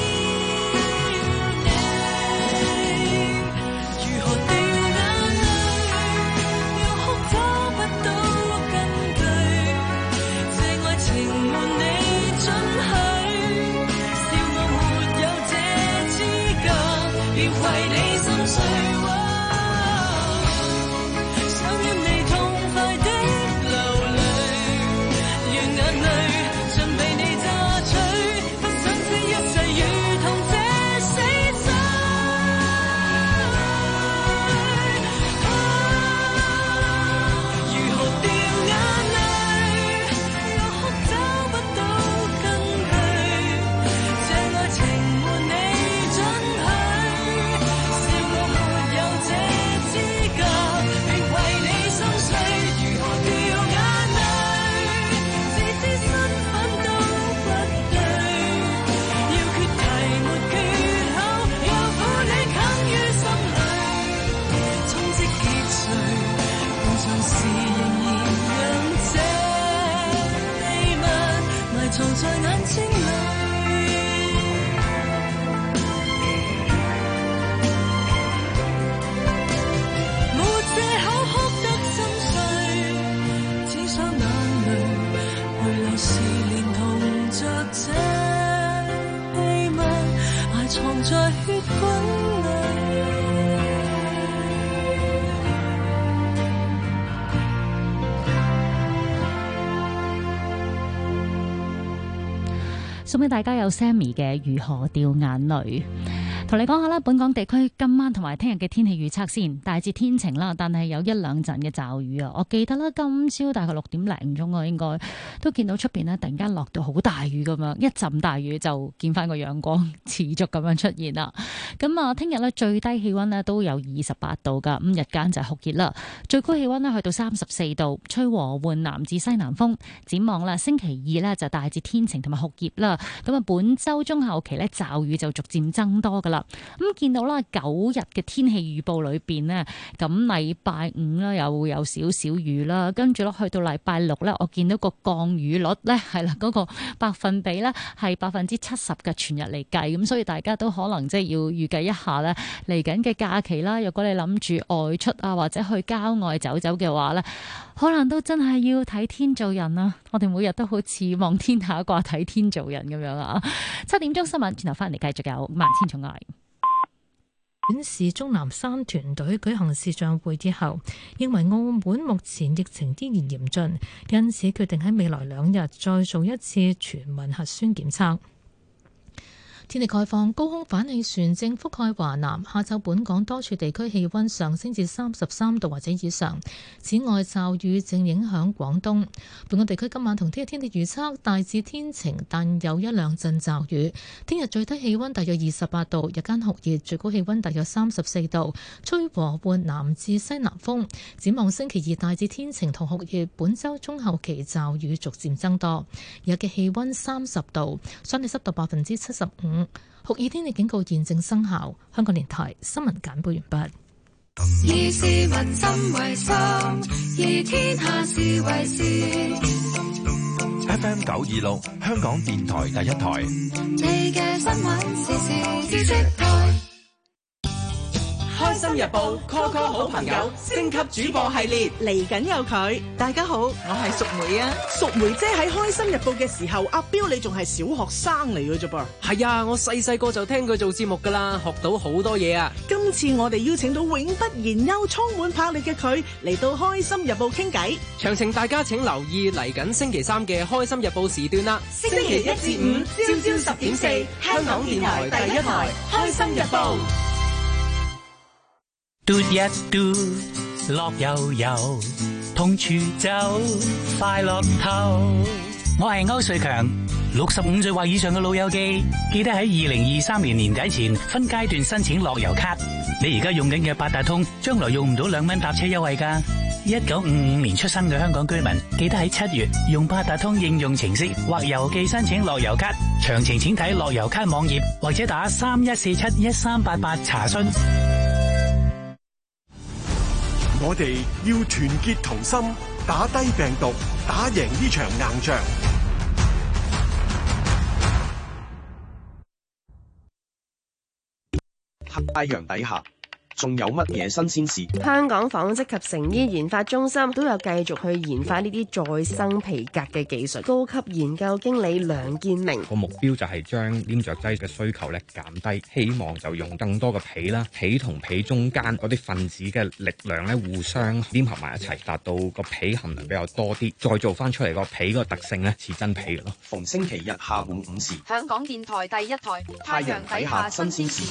送俾大家有 Sammy 嘅《如何掉眼淚》。 同你講下啦，本港地區今晚同埋聽日嘅天氣預測先，大致天晴啦，但係有一兩陣嘅驟雨啊。我記得啦，今朝大概6點零鐘啊，應該都見到出邊呢突然間落到好大雨咁樣，一陣大雨就見翻個陽光持續咁樣出現啦。咁啊，聽日呢最低氣溫呢都有28度噶，咁日間就係酷熱啦，最高氣溫呢去到34度，吹和緩南至西南風。展望啦，星期二呢就大致天晴同埋酷熱啦。咁啊，本周中後期呢驟雨就逐漸增多噶啦。咁見到啦，9日嘅天氣預報裏邊呢，咁禮拜五啦又會有少少雨啦，跟住咯去到禮拜六呢，我見到個降雨率呢係啦，嗰個百分比呢係70%嘅全日嚟計，咁所以大家都可能即係要預計一下呢嚟緊嘅假期啦。如果你諗住外出啊或者去郊外走走嘅話呢，可能都真係要睇天做人啊！我哋每日都好似望天下掛睇天做人咁樣啊！7點鐘新聞轉頭翻嚟繼續有萬千寵愛。 本市鍾南山團隊舉行視像會議後，認為澳門目前疫情依然嚴峻，因此決定喺未來2日再做一次全民核酸檢測。天氣概況，高空反氣旋正覆蓋華南，下晝本港多處地區氣溫上升至33度或者以上。此外，驟雨正影響廣東。本港地區今晚同聽日天氣預測大致天晴，但有一兩陣驟雨。聽日最低氣溫大約28度，日間酷熱，最高氣溫大約34度，吹和緩南至西南風。展望星期二大致天晴同酷熱，本週中後期驟雨逐漸增多。日嘅氣溫30度，相對濕度75%。酷熱天氣警告現正生效。香港電台新聞簡報完畢。 以市民心為心，以天下事為事。 FM 926，香港電台第一台。 你嘅新聞時事知識台。 開心日報 call 好朋友升級主播系列嚟緊有佢。大家好，我係淑梅啊。淑梅姐喺開心日報嘅時候，阿彪你仲係小學生嚟嘅啫噃。 係啊，我細個就聽佢做節目噶啦，學到好多嘢啊。 今次我哋邀請到永不言休、充滿魄力嘅佢嚟到開心日報傾偈。 詳情大家請留意嚟緊星期3嘅開心日報時段啦。 星期1至5朝10點4，香港電台第一台開心日報。 嘟一嘟，樂悠悠，同處走，快樂透。我係歐瑞強，65歲或以上嘅老友記，記得喺2023年年底前分階段申請樂悠卡。你而家用緊嘅八達通，將來用唔到2蚊搭車優惠㗎。1955年出生嘅香港居民，記得喺7月用八達通應用程式或郵寄申請樂悠卡。詳情請睇樂悠卡網頁或者打31471388查詢。 我哋要團結同心，打低病毒，打贏呢場硬仗。 太陽底下仲有乜嘢新鮮事？ 香港紡織及成衣研發中心都有繼續去研發呢啲再生皮革嘅技術。高級研究經理梁建明， 個目標就係將黏着劑嘅需求咧減低，希望就用更多嘅皮啦，皮同皮中間嗰啲分子嘅力量咧互相黏合埋一齊，達到個皮含量比較多啲，再做翻出嚟個皮個特性咧似真皮嘅咯。 逢星期日下午5時， 香港電台第一台太陽底下新鮮事。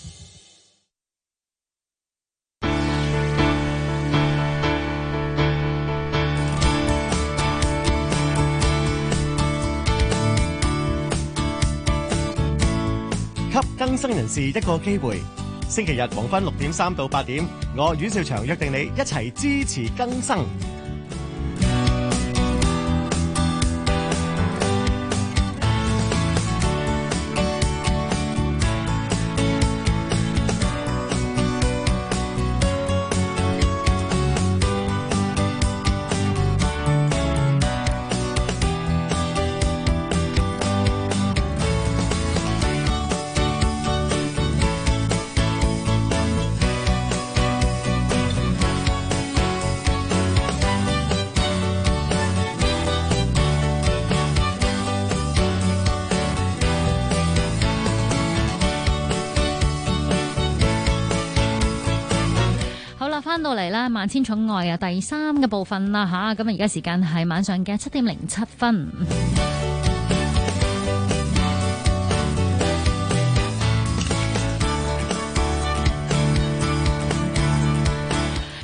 給更生人士一個機會。星期日黃昏6點3到8點，我阮兆祥約定你一齊支持更生。 翻到嚟啦，萬千寵愛啊，第3嘅部分啦吓，咁而家時間係晚上嘅7點07分。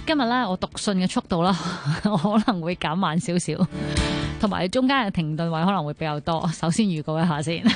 今日咧我讀信嘅速度啦，我可能會減慢少少，同埋中間嘅停頓位可能會比較多。首先預告一下先。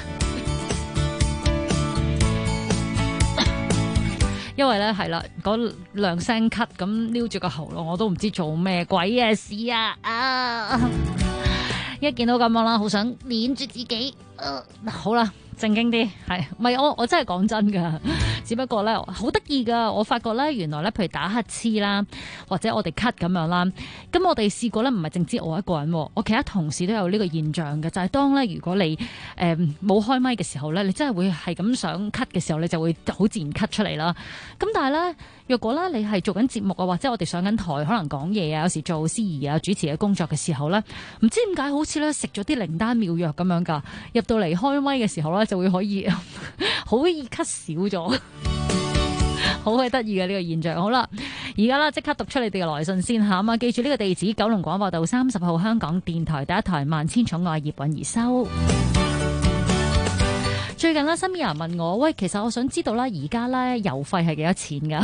因為咧係啦，嗰兩聲咳咁撩住個喉嚨，我都唔知做咩鬼嘢事啊！一見到咁樣啦，好想捏住自己。好啦，正經啲，係唔係我真係講真噶，只不過咧好得意噶，我發覺咧原來咧，譬如打乞嗤啦，或者我哋咳咁樣啦，咁我哋試過咧，唔係淨止我一個人，我其他同事都有呢個現象嘅，就係當咧如果你冇開咪嘅時候咧，你真係會係咁想咳嘅時候，你就會好自然咳出嚟啦。咁但係咧，若果咧你係做緊節目啊，或者我哋上緊台，可能講嘢啊，有時做司儀啊、主持嘅工作嘅時候咧，唔知點解好似咧食咗啲靈丹妙藥咁樣噶，入到嚟開咪嘅時候咧，就會可以好易咳少咗，好鬼得意嘅呢個現象。好啦，而家啦即刻讀出你哋嘅來信先吓啊！記住呢個地址：九龍廣播道30號，香港電台第一台萬千寵愛葉韻儀收。最近咧，身邊有人問我，喂，其實我想知道啦，而家咧郵費係幾多錢噶？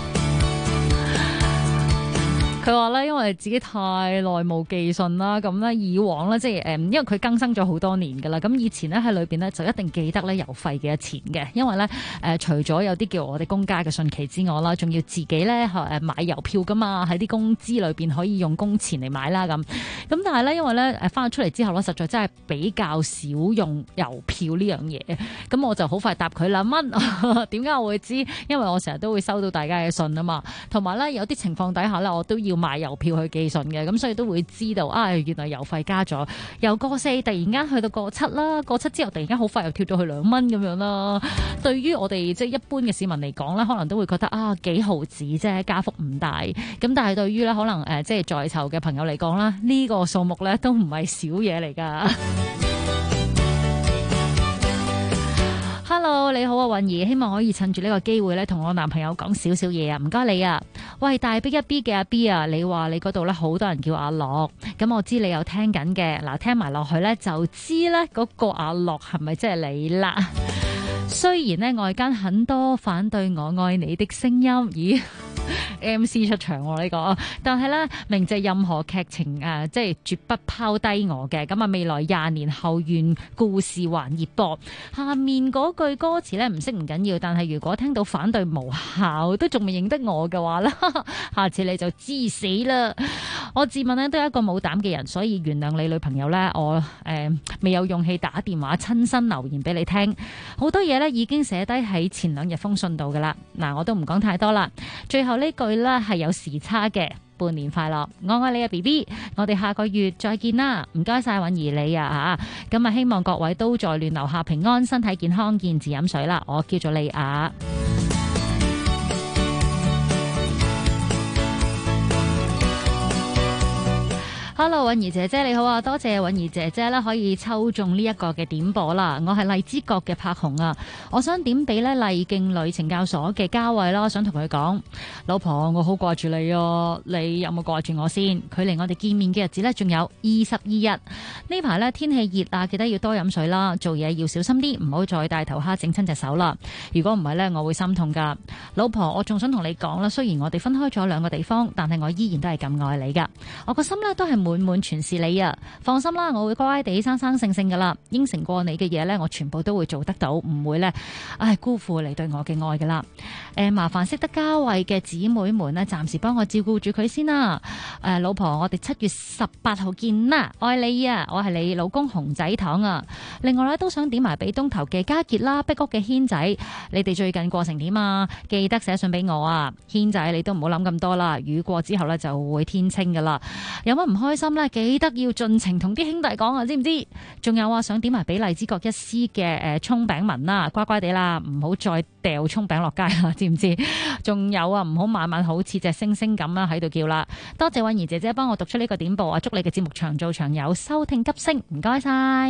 佢話咧，因為自己太耐冇寄信啦，咁咧以往咧即係因為佢更新咗好多年噶啦，咁以前咧喺裏邊咧就一定記得咧郵費幾多錢嘅，因為咧除咗有啲叫我哋公家嘅信期之外啦，仲要自己咧買郵票噶嘛，喺啲工資裏邊可以用工錢嚟買啦咁。咁但係咧，因為咧翻咗出嚟之後咧，實在真係比較少用郵票呢樣嘢，咁我就好快答佢2蚊。點解我會知？因為我成日都會收到大家嘅信啊嘛，同埋咧有啲情況底下咧，我都要買郵票去寄信嘅，咁所以都會知道原來郵費加咗，由4突然間去到7啦，7之後突然間好快又跳到去2蚊咁樣啦。對於我哋即係一般嘅市民嚟講咧，可能都會覺得幾毫子啫，加幅唔大。咁但係對於咧可能即係在囚嘅朋友嚟講啦，呢個數目咧都唔係少嘢嚟噶。Hello， 你好啊，韻儀，希望可以趁住呢個機會咧，同我男朋友講少少嘢啊，唔該你啊。喂，大 B 1B 嘅阿 B 啊，你話你嗰度咧好多人叫阿樂，咁我知你有聽緊嘅，嗱聽埋落去咧就知咧嗰個阿樂係咪即係你啦？雖然呢，外間很多反對我愛你的聲音，咦？MC 出場喎呢個，但係咧明就任何劇情即係絕不拋低我嘅。咁未來20年後願故事還熱播。下面嗰句歌詞咧唔識唔緊要，但係如果聽到反對無效都仲未認得我嘅話啦，下次你就知死啦。我自問呢都係一個冇膽嘅人，所以原諒你女朋友咧，我未有勇氣打電話親身留言俾你聽，好多嘢咧已經寫低喺前2日封信度噶啦。嗱，我都唔講太多啦。最後呢句咧係有時差嘅，半年快樂，我愛你啊 BB， 我哋下個月再見啦，唔該晒韻儀你啊吓，咁希望各位都在亂流下平安，身體健康，見字飲水啦。我叫做莉亞。Hello， 韻儀姐姐你好啊，多謝韻儀姐姐啦，可以抽中呢一個嘅點播啦。我係荔枝角嘅柏紅啊，我想點俾咧麗徑女懲教所嘅嘉慧啦，想同佢講，老婆我好掛住你啊，你有冇掛住我先？距離我哋見面嘅日子咧，仲有22日。呢排咧天氣熱啊，記得要多飲水啦，做嘢要小心啲，唔好再大頭蝦整親隻手啦。如果唔係咧，我會心痛噶。老婆，我仲想同你講啦，雖然我哋分開咗2個地方，但係我依然都係咁愛你噶。我個心咧都係滿滿全是你啊！放心啦，我會乖乖地生生性性噶啦，應承過你嘅嘢呢，我全部都會做得到，唔會呢，辜負你對我嘅愛噶啦。麻煩識得嘉慧嘅姊妹們呢，暫時幫我照顧住佢先啦。老婆，我哋7月18號見啦，愛你啊！我係你老公熊仔糖啊。另外呢，都想點埋俾東頭嘅家傑啦，壁屋嘅軒仔，你哋最近過成點啊？記得寫信俾我啊，軒仔你都唔好諗咁多啦，雨過之後呢，就會天清噶啦。有乜唔開心呢？記得要盡情同啲兄弟講啊，知唔知？仲有啊，想點埋俾荔枝角一絲嘅蔥餅紋啦，乖乖地啦，唔好再掉蔥餅落街啦，知唔知？仲有啊，唔好晚晚好似隻星星咁啦喺度叫啦。多謝韻儀姐姐幫我讀出呢個點播啊，祝你嘅節目長做長有，收聽急升，唔該晒。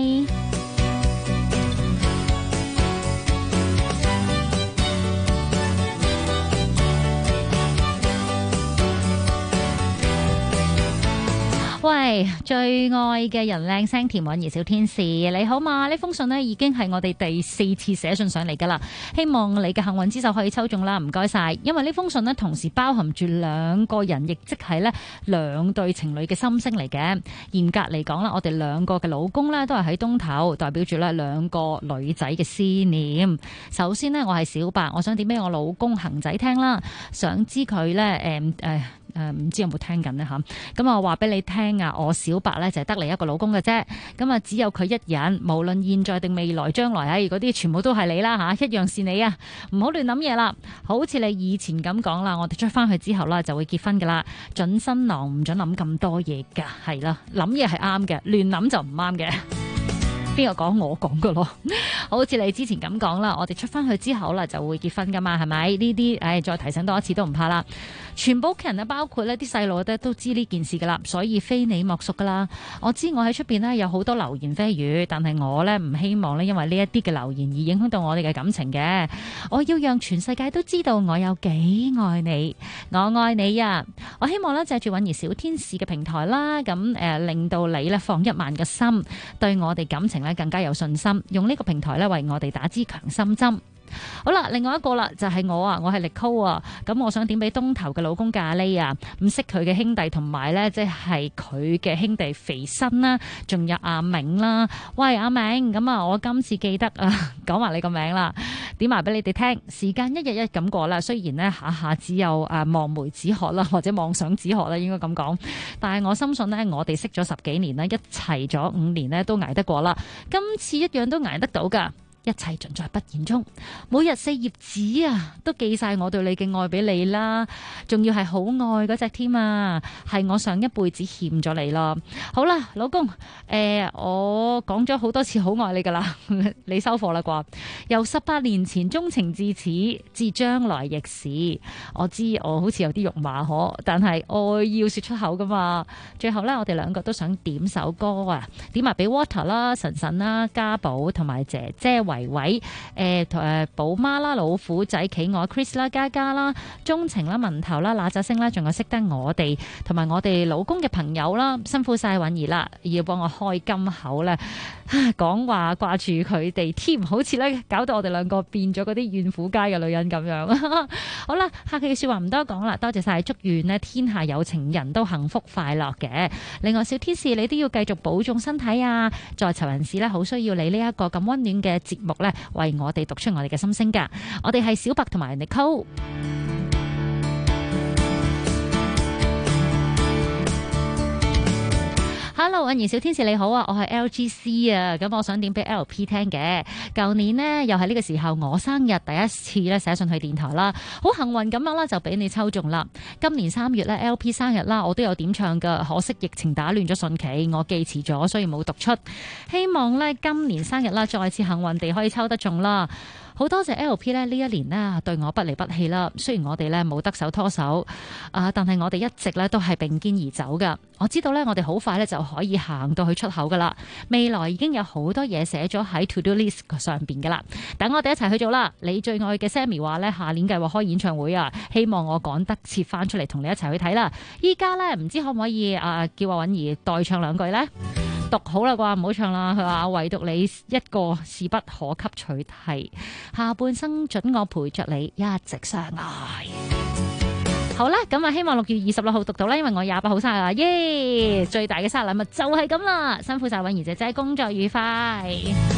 喂，最愛嘅人靚聲甜韻兒小天使，你好嘛？呢封信呢已經係我哋第4次寫信上嚟噶啦，希望你嘅幸運之手可以抽中啦，唔該晒。因為呢封信呢同時包含住2個人，亦即係呢2對情侶嘅心聲嚟嘅。嚴格嚟講啦，我哋2個嘅老公呢都係喺東頭，代表住呢2個女仔嘅思念。首先呢，我係小白，我想點俾我老公恒仔聽啦，想知佢呢唔知有冇聽緊呢？咁啊話俾你聽啊，我小白呢就係得你一個老公嘅啫，咁啊只有佢一人，無論現在定未來將來，嗰啲全部都係你啦一樣是你啊，唔好亂諗嘢啦，好似你以前咁講啦，我哋出翻去之後啦就會結婚噶啦，準新郎唔準諗咁多嘢噶，係啦，諗嘢係啱嘅，亂諗就唔啱嘅。邊個講？我講噶咯，好似你之前咁講啦，我哋出翻去之後啦就會結婚噶嘛，係咪？呢啲再提醒多一次都唔怕啦。全部屋企人咧，包括呢啲細路咧，都知呢件事噶啦，所以非你莫屬噶啦。我知我喺出邊呢有好多流言蜚語，但係我呢唔希望呢因為呢一啲嘅流言而影響到我哋嘅感情嘅。我要讓全世界都知道我有幾愛你，我愛你啊！我希望呢借住韻兒小天使嘅平台啦，咁令到你呢放1萬個心，對我哋感情呢更加有信心，用呢個平台呢為我哋打支強心針。好啦，另外一個啦，就係我啊，我係力高啊，咁我想點俾東頭嘅老公咖喱啊，唔識佢嘅兄弟同埋咧，即係佢嘅兄弟肥新啦，仲有阿明啦。喂，阿明，咁啊，我今次記得啊，講埋你個名啦，點埋俾你哋聽。時間一日一咁過啦，雖然呢下下只有望梅止渴啦，或者妄想止渴啦，應該咁講，但係我深信呢，我哋識咗10幾年啦，一齊咗5年呢，都捱得過啦，今次一樣都捱得到噶。一切盡在不言中，每日4頁紙啊，都記晒我對你嘅愛俾你啦，仲要係好愛嗰隻添啊，係我上一輩子欠咗你咯。好啦，老公，我講咗好多次好愛你噶啦，你收貨啦啩？由18年前鍾情至此，至將來亦是。我知我好似有啲肉麻可，但係愛要說出口噶嘛。最後呢，我哋2個都想點首歌啊，點埋俾 Water 啦、神神啦、家寶同埋姐姐維維，寶媽啦、老虎仔、企鵝 Chris 啦、嘉嘉啦、鍾情啦、文頭啦、嗱喳聲啦，仲有識得我哋同埋我哋老公嘅朋友啦，辛苦晒韻兒啦，要幫我開金口咧，講話掛住佢哋添，好似咧搞到我哋2個變咗嗰啲怨婦街嘅女人咁樣。好啦，客氣嘅說話唔多講啦，多謝晒，祝願呢天下有情人都幸福快樂嘅。另外，小天使你都要繼續保重身體啊！在囚人士咧，好需要你呢一個咁溫暖嘅節目咧，為我哋讀出我哋嘅心聲噶。我哋係小白同埋 Nicole。Hello， 韻兒小天使你好啊，我係 LGC 啊，咁我想點俾 LP 聽嘅。舊年呢，又係呢個時候我生日，第一次咧寫信去電台啦，好幸運咁樣啦就俾你抽中啦。今年3月咧 LP 生日啦，我都有點唱噶，可惜疫情打亂咗信期，我記遲咗，所以冇讀出。希望咧今年生日啦，再次幸運地可以抽得中啦。好多謝 LP 呢一年呢對我不離不棄啦。雖然我哋呢冇得手拖手，但係我哋一直呢都係並肩而走噶。我知道呢，我哋好快呢就可以行到去出口噶啦。未來已經有好多嘢寫咗喺 To Do List 上邊噶啦，等我哋一齊去做啦。你最愛嘅 Sammy 話呢，下年計劃開演唱會啊，希望我趕得切翻出嚟同你一齊去睇啦。依家呢，唔知可唔可以叫阿韻兒代唱2句呢？讀好啦啩，唔好唱啦。佢話唯獨你一個是不可給取替，下半生准我陪着你一直相愛。好啦，咁啊希望6月26號讀到啦，因為我28號生日啊，耶！最大嘅生日禮物就係咁啦，辛苦晒韻兒姐姐，工作愉快。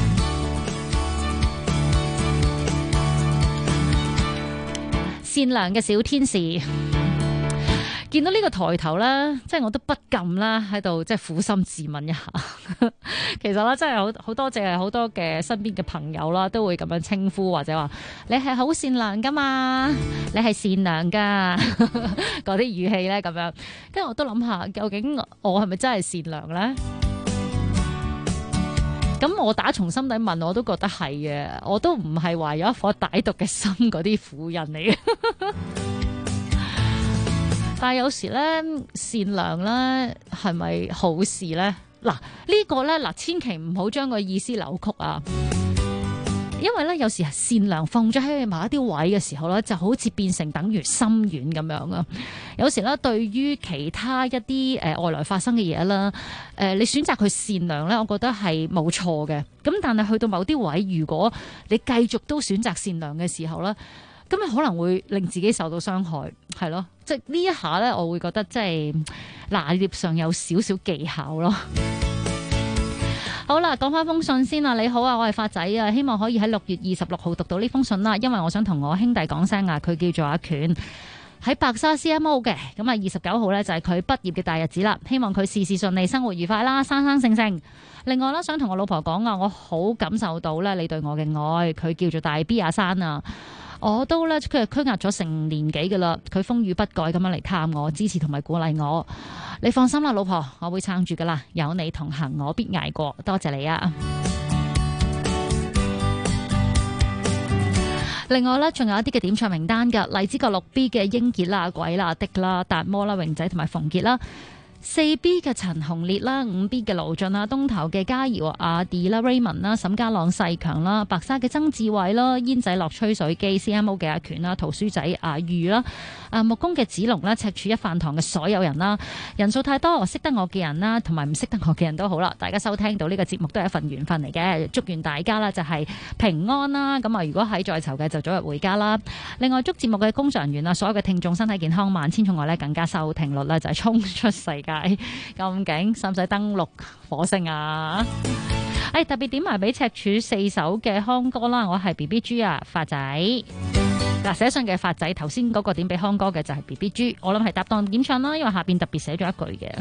善良嘅小天使。見到呢個抬頭咧，即係我都不禁啦喺度，即係苦心自問一下。其實咧，真係好多謝好多嘅身邊嘅朋友啦，都會咁樣稱呼或者話你係好善良噶嘛，你係善良噶嗰啲語氣咧咁樣。跟住我都諗下，究竟我係咪真係善良咧？咁我打從心底問，我都覺得係嘅。我都唔係話有一顆歹毒嘅心嗰啲婦人嚟嘅。但係有時咧，善良咧係咪好事咧？嗱，呢個咧嗱，千祈唔好將個意思扭曲啊！ 因為咧有時善良放咗喺某一啲位嘅時候咧，就好似變成等於心軟咁樣啊。有時咧對於其他一啲外來發生嘅嘢啦，你選擇佢善良咧，我覺得係冇錯嘅。咁但係去到某啲位，如果你繼續都選擇善良嘅時候咧，咁你可能會令自己受到傷害，係咯。即係呢一下咧，我會覺得即係拿捏上有少少技巧咯。好啦，講翻封信先啦。你好啊，我係發仔啊，希望可以喺6月26號讀到呢封信啦。因為我想同我兄弟講聲啊，佢叫做阿權，喺白沙 CMO 嘅。咁啊，29號呢就係佢畢業嘅大日子啦。希望佢事事順利，生活愉快啦，生生性性。另外啦，想同我老婆講啊，我好感受到咧你對我嘅愛。佢叫做大 B 阿山啊。我都咧，佢係拘押咗成年幾噶啦，佢風雨不改咁樣嚟探我，支持同埋鼓勵我。你放心啦，老婆，我會撐住噶啦，有你同行，我必捱過。多謝你啊！另外咧，仲有一啲嘅點唱名單噶，荔枝角6B 嘅英傑啦、鬼啦、迪啦、達摩啦、榮仔同埋馮傑啦。4B 嘅陳鴻烈啦，5B 嘅盧俊啦，東頭嘅嘉瑤、阿 D 啦、Raymond 啦、沈家朗、世強啦，白沙嘅曾志偉啦，煙仔落吹水機 CMO 嘅阿權啦，圖書仔阿玉啦，木工嘅子龍啦，赤柱一飯堂嘅所有人啦，人數太多，識得我嘅人啦，同埋唔識得我嘅人都好啦，大家收聽到呢個節目都係一份緣分嚟嘅，祝願大家啦就係平安啦，咁啊如果喺在囚嘅就早日回家啦。另外祝節目嘅工作人員啊，所有嘅聽眾身體健康，萬千寵愛咧更加收聽率咧就係衝出世界。咁勁，使唔使登陸火星啊？特別點埋俾赤柱4首嘅康歌啦，我係 BB 豬啊，發仔。嗱，寫信嘅發仔，頭先嗰個點俾康歌嘅就係 BB 豬，我諗係搭檔點唱啦，因為下邊特別寫咗一句嘅。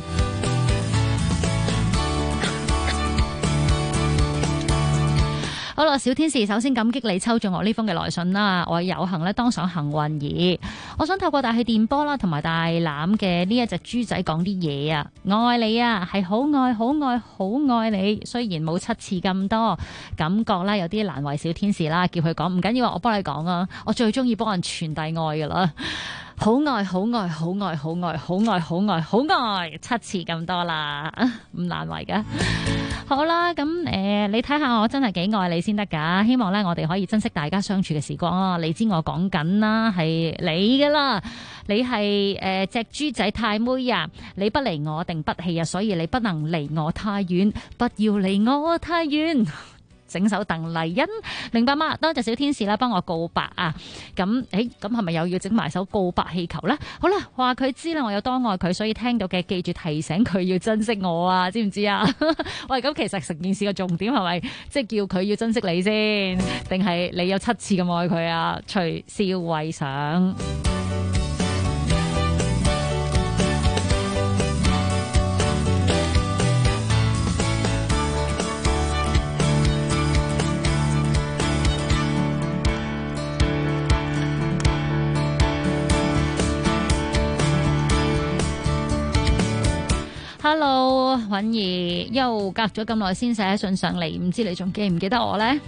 好啦，小天使首先感激你抽中我呢封嘅來信啦，我有幸咧當上幸運兒。我想透過大氣電波啦，同埋大欖嘅呢一隻豬仔講啲嘢啊，我愛你啊，係好愛好愛好愛你。雖然冇7次咁多，感覺啦有啲難為小天使啦，叫佢講唔緊要，我幫你講啊，我最中意幫人傳遞愛噶啦。好愛好愛好愛好愛好愛好愛好愛7次咁多啦，唔難為噶。好啦，咁你睇下我真係幾愛你先得噶，希望咧我哋可以珍惜大家相處嘅時光啊！你知我講緊啦，係你噶啦，你係隻豬仔太妹啊！你不離我定不棄啊，所以你不能離我太遠，不要離我太遠。整首鄧麗欣明白嗎？多謝小天使啦，幫我告白啊！咁係咪又要整埋首告白氣球呢？好啦，話佢知啦，我有多愛佢，所以聽到嘅記住提醒佢要珍惜我啊！知唔知啊？喂，咁其實成件事嘅重點係咪即係叫佢要珍惜你先，定係你有7次咁愛佢啊？隨笑為想。Hello， 允兒，又隔咗咁耐先寫信上嚟，唔知你仲記唔記得我呢？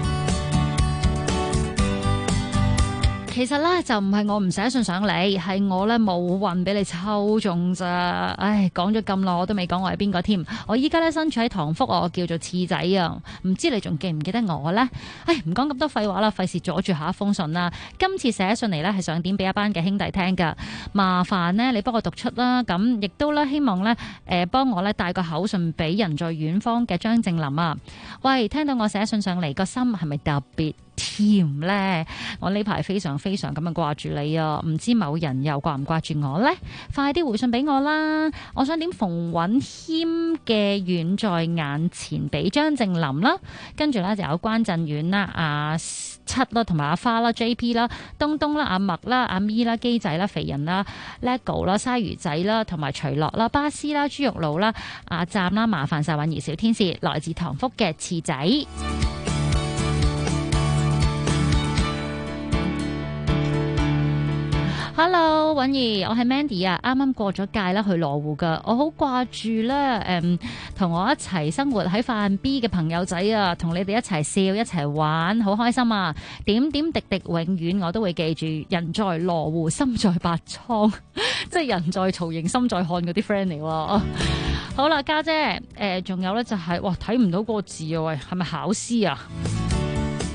其實咧就唔係我唔寫信上嚟，係我咧冇運俾你抽中咋。唉，講咗咁耐我都未講我係邊個添。我依家咧身處喺塘福，我叫做次仔啊。唔知你仲記唔記得我呢？唉，唔講咁多廢話啦，費事阻住下一封信啦。今次寫信嚟咧係想點俾一班嘅兄弟聽噶，麻煩呢你幫我讀出啦。咁亦都咧希望咧幫我咧帶個口信俾人在遠方嘅張正林啊。喂，聽到我寫信上嚟個心係咪特別甜呢？我呢排非常非常咁樣掛住你啊，唔知某人又掛唔掛住我呢？快啲回信俾我啦！我想點馮允謙嘅遠在眼前俾張正林啦，跟住咧就有關震遠啦、阿七啦同埋阿花啦、JP 啦、東東啦、阿麥啦、阿咪啦、機仔啦、肥人啦、Lego 啦、鯊魚仔啦同埋徐樂啦、巴斯啦、豬肉佬啦、阿站啦，麻煩晒允兒小天使，來自塘福嘅次仔。Hello， 允兒，我係 Mandy 啊，啱啱過咗界啦，去羅湖噶，我好掛住咧，同我一齊生活喺泛 B 嘅朋友仔啊，同你哋一齊笑一齊玩，好開心啊！點點滴滴永遠我都會記住，人在羅湖心在八倉，即係人在曹營心在漢嗰啲 friend 嚟喎。好啦，家姐，仲有咧就係，哇，睇唔到個字啊，喂，係咪考試啊？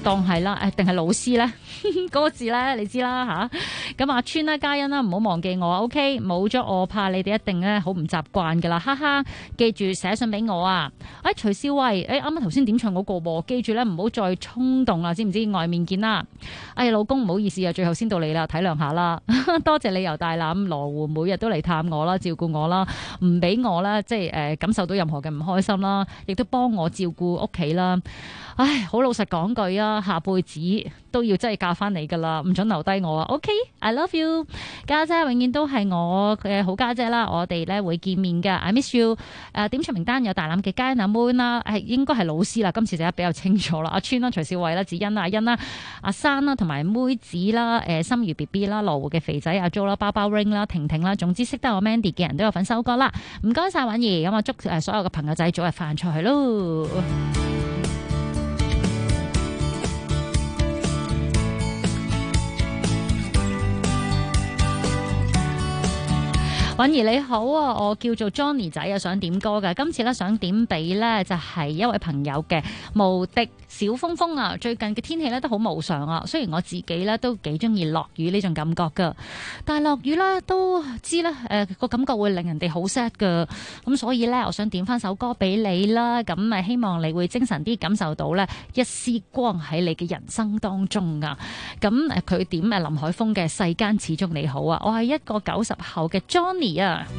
當係啦，定係老師咧？嗰個字咧，你知啦吓。咁阿川啦、嘉欣啦，唔好忘記我啊 ，OK？ 冇咗我，怕你哋一定咧好唔習慣噶啦，哈哈！記住寫信俾我啊！徐少慧，啱啱頭先點唱嗰個喎，記住咧唔好再衝動啦，知唔知？外面見啦！老公唔好意思啊，最後先到你啦，體諒下啦。多謝你由大欖羅湖每日都嚟探我啦，照顧我啦，唔俾我啦，即係感受到任何嘅唔開心啦，亦都幫我照顧屋企啦。好老實講句啊，下輩子都要真係嫁翻你噶啦，唔准留低我啊 ！OK，I love you， 家姐永遠都係我嘅好家姐啦，我哋咧會見面噶 ，I miss you。點唱名單有大欖嘅嘉欣阿 Moon 啦，應該係老師啦，今次就比較清楚啦。阿川啦、徐少慧啦、子欣啦、阿欣啦、阿珊啦，同埋妹子啦、心如 BB 啦、羅湖嘅肥仔阿 Jo 啦、包包 Ring 啦、婷婷啦，總之識得我 Mandy 嘅人都有份收歌啦。唔該晒婉兒，咁我祝所有嘅朋友仔早日飯出去咯。婉兒你好啊，我叫做 Johnny 仔啊，想點歌嘅。今次咧想點俾咧就係一位朋友嘅無敵小風風啊。最近嘅天氣咧都好無常啊，雖然我自己咧都幾中意落雨呢種感覺噶，但係落雨咧都知咧個感覺會令人哋好 sad 噶。咁所以咧我想點翻首歌俾你啦，咁希望你會精神啲，感受到咧一絲光喺你嘅人生當中啊。咁佢點林海峰嘅世間始終你好啊。我係一個90後嘅 Johnny。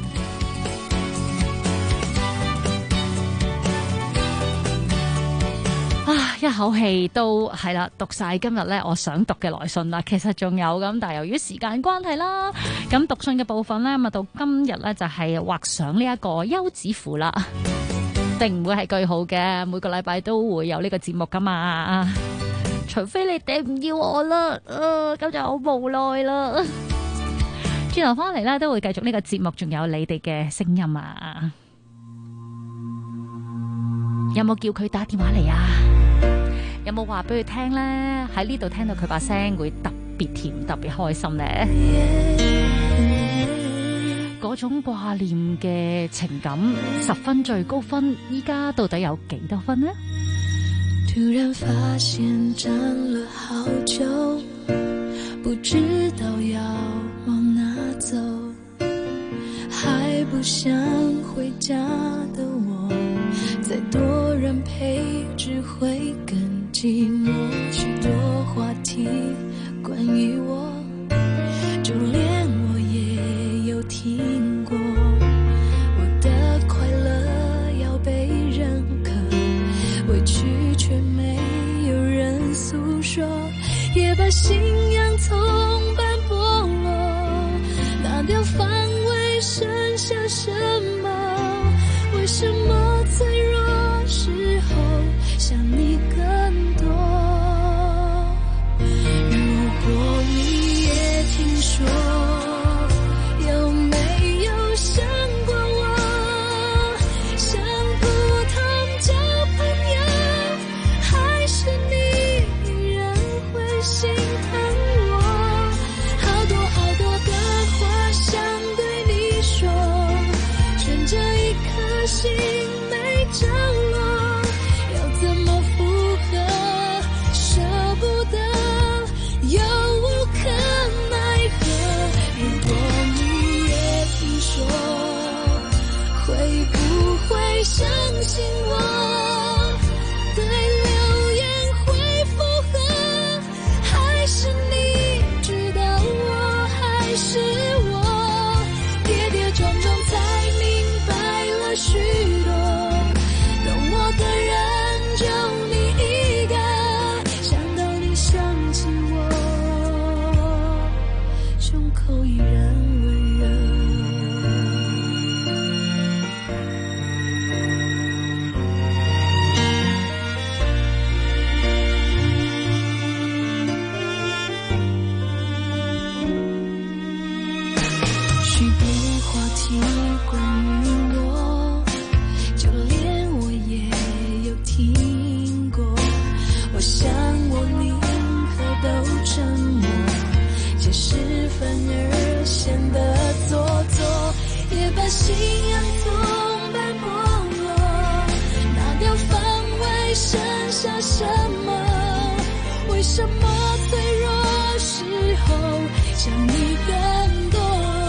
一口氣都係啦，讀晒今日咧我想讀嘅來信啦。其實仲有咁，但係由於時間關係啦，咁讀信嘅部分咧，咁到今日咧就係畫上呢一個休止符啦，定唔會係句號嘅。每個禮拜都會有呢個節目噶嘛，除非你哋唔要我啦，咁就好無奈啦。轉頭翻嚟咧，都會繼續呢個節目，仲有你哋嘅聲音啊！有冇叫佢打電話嚟啊？有冇話俾佢聽咧？喺呢度聽到佢把聲會特別甜、特別開心咧。嗰種掛念嘅情感，10分最高分，依家到底有幾多分呢？ 突然發現站了好久，不知道要往哪走，還不想回家的我，再多人陪只會更寂寞。許多話題關於我，就連我也有聽過，我的快樂要被認可，委屈卻沒有人訴說，也把信仰從斑駁落，拿掉防衛，剩下什麼？為什麼脆弱時候想你更多？如果你也聽說，有沒有想過我？像普通交朋友，還是你依然會心疼我？好多好多的話想對你說，存着一顆心沒着落，要怎麼附和？捨不得又無可奈何。如果你也聽說，會不會相信我？對流言會附和，還是你知道我還是我？跌跌撞撞才明白了許多，懂我的人就你一個，想到你想起我，胸口依然溫熱。許多話題關於我，就連我也有聽過，我想我寧可都沉默，解釋反而顯得做作，也把信仰從斑駁落，拿掉防衛，剩下什麼？ 什麼脆弱時候想你更多？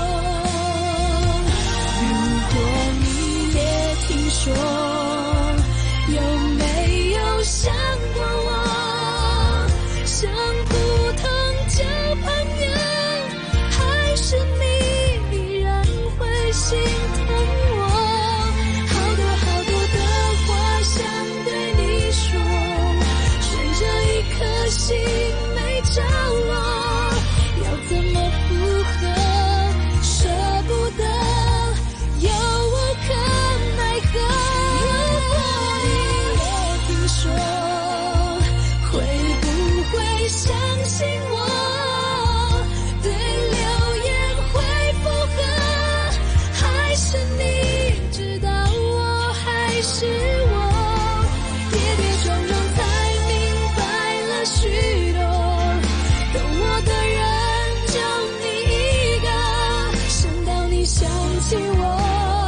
如果你也聽說，有沒有想過我？像普通交朋友，還是你依然會心疼我？好多好多的話想對你說，隨着一顆心沒着落，要怎麼附和？捨不得，有無可奈何。如果你也聽說，會不會相信我？對流言會附和，還是你知道我還是我？跌跌撞撞才明白了許多，懂我的人就你一個，想到你想起我，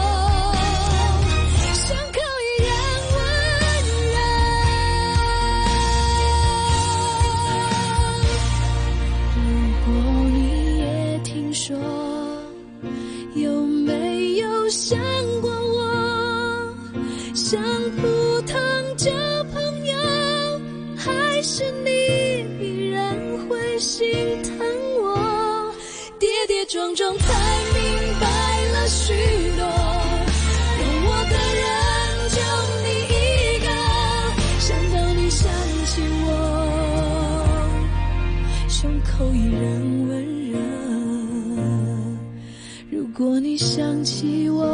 胸口依然溫熱。如果你也聽說，有沒有想過我？像普通交朋友，還是你依然會心疼我？跌跌撞撞才明白了許多，懂我的人就你一個，想到你想起我，胸口依然溫熱。如果你想起我，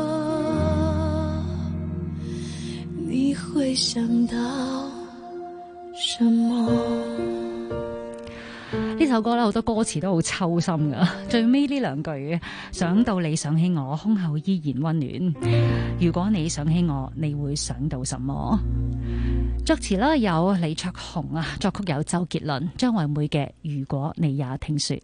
你會想到什麼？ 呢首歌咧好多歌詞都好抽心噶，最尾呢兩句，想到你想起我，胸口依然溫暖。如果你想起我，你會想到什麼？作詞啦有李卓雄啊，作曲有周杰倫、張惠妹嘅《如果你也聽說》。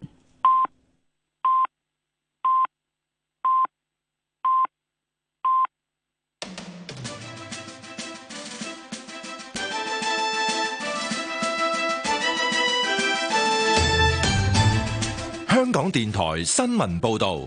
香港電台新聞報道，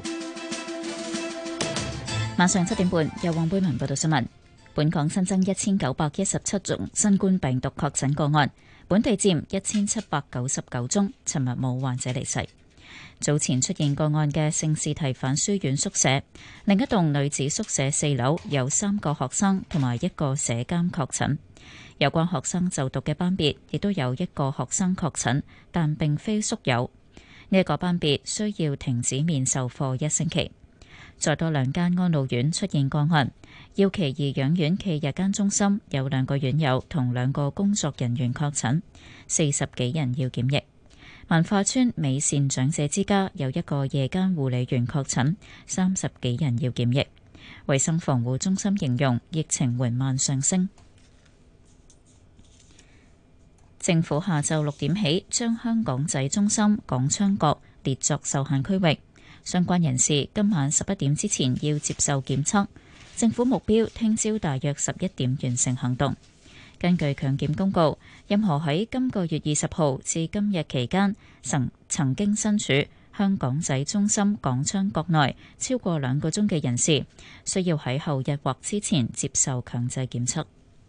晚上7點半，由黃貝文報道新聞。本港新增1917宗新冠病毒確診個案，本地佔1799宗，尋日冇患者離世。早前出現個案嘅聖士提反書院宿舍，另一棟女子宿舍4樓有3個學生同埋1個舍監確診。有關學生就讀嘅班別亦都有1個學生確診，但並非宿友。呢一個班別需要停止面授課1星期。再多2間安老院出現個案，耀奇頤養院暨日間中心有2個院友同2個工作人員確診，40幾人要檢疫。文化村美善長者之家有1個夜間護理員確診，30幾人要檢疫。衛生防護中心形容疫情緩慢上升。政府下晝6點起將香港仔中心、港昌閣列作受限區域，相關人士今晚11點之前要接受檢測。政府目標聽朝大約11點完成行動。根據強檢公告，任何喺今個月20號至今日期間曾經身處香港仔中心、港昌閣內超過2個鐘嘅人士，需要喺後日或之前接受強制檢測。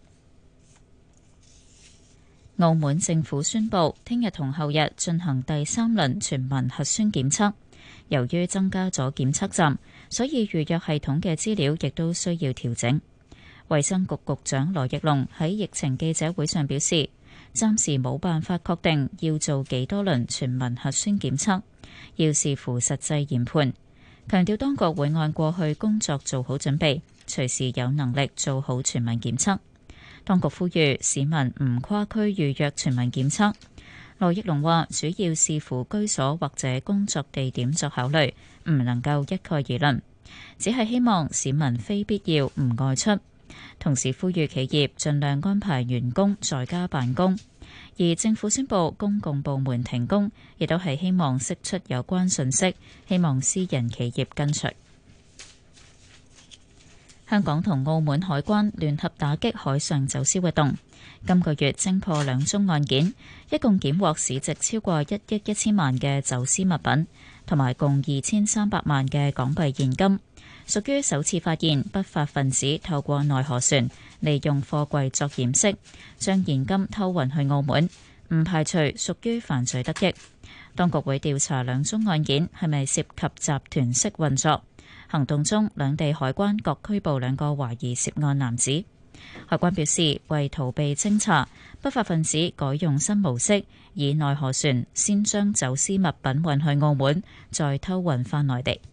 澳門政府宣布，聽日同後日進行第3輪全民核酸檢測。由於增加咗檢測站，所以預約系統嘅資料亦都需要調整。衛生局局長羅奕龍喺疫情記者會上表示，暫時冇辦法確定要做幾多輪全民核酸檢測，要視乎實際研判。強調當局會按過去工作做好準備，隨時有能力做好全民檢測。當局呼籲市民唔跨區預約全民檢測。羅奕龍話：主要視乎居所或者工作地點作考慮，唔能夠一概而論，只係希望市民非必要唔外出。同時呼籲企業盡量安排員工在家辦公。而政府宣布公共部門停工，亦都係希望釋出有關訊息，希望私人企業跟隨。 香港同澳門海關聯合打擊海上走私活動，今個月偵破2宗案件，一共檢獲市值超過1億1000萬嘅走私物品，同埋共2300萬嘅港幣現金，屬於首次發現不法分子透過內河船利用貨櫃作掩飾，將現金偷運去澳門，唔排除屬於犯罪得益。當局會調查2宗案件係咪涉及集團式運作。行動中，兩地海關各拘捕2個懷疑涉案男子。海關表示，為逃避偵查，不法分子改用新模式，以內河船先將走私物品運去澳門，再偷運返內地。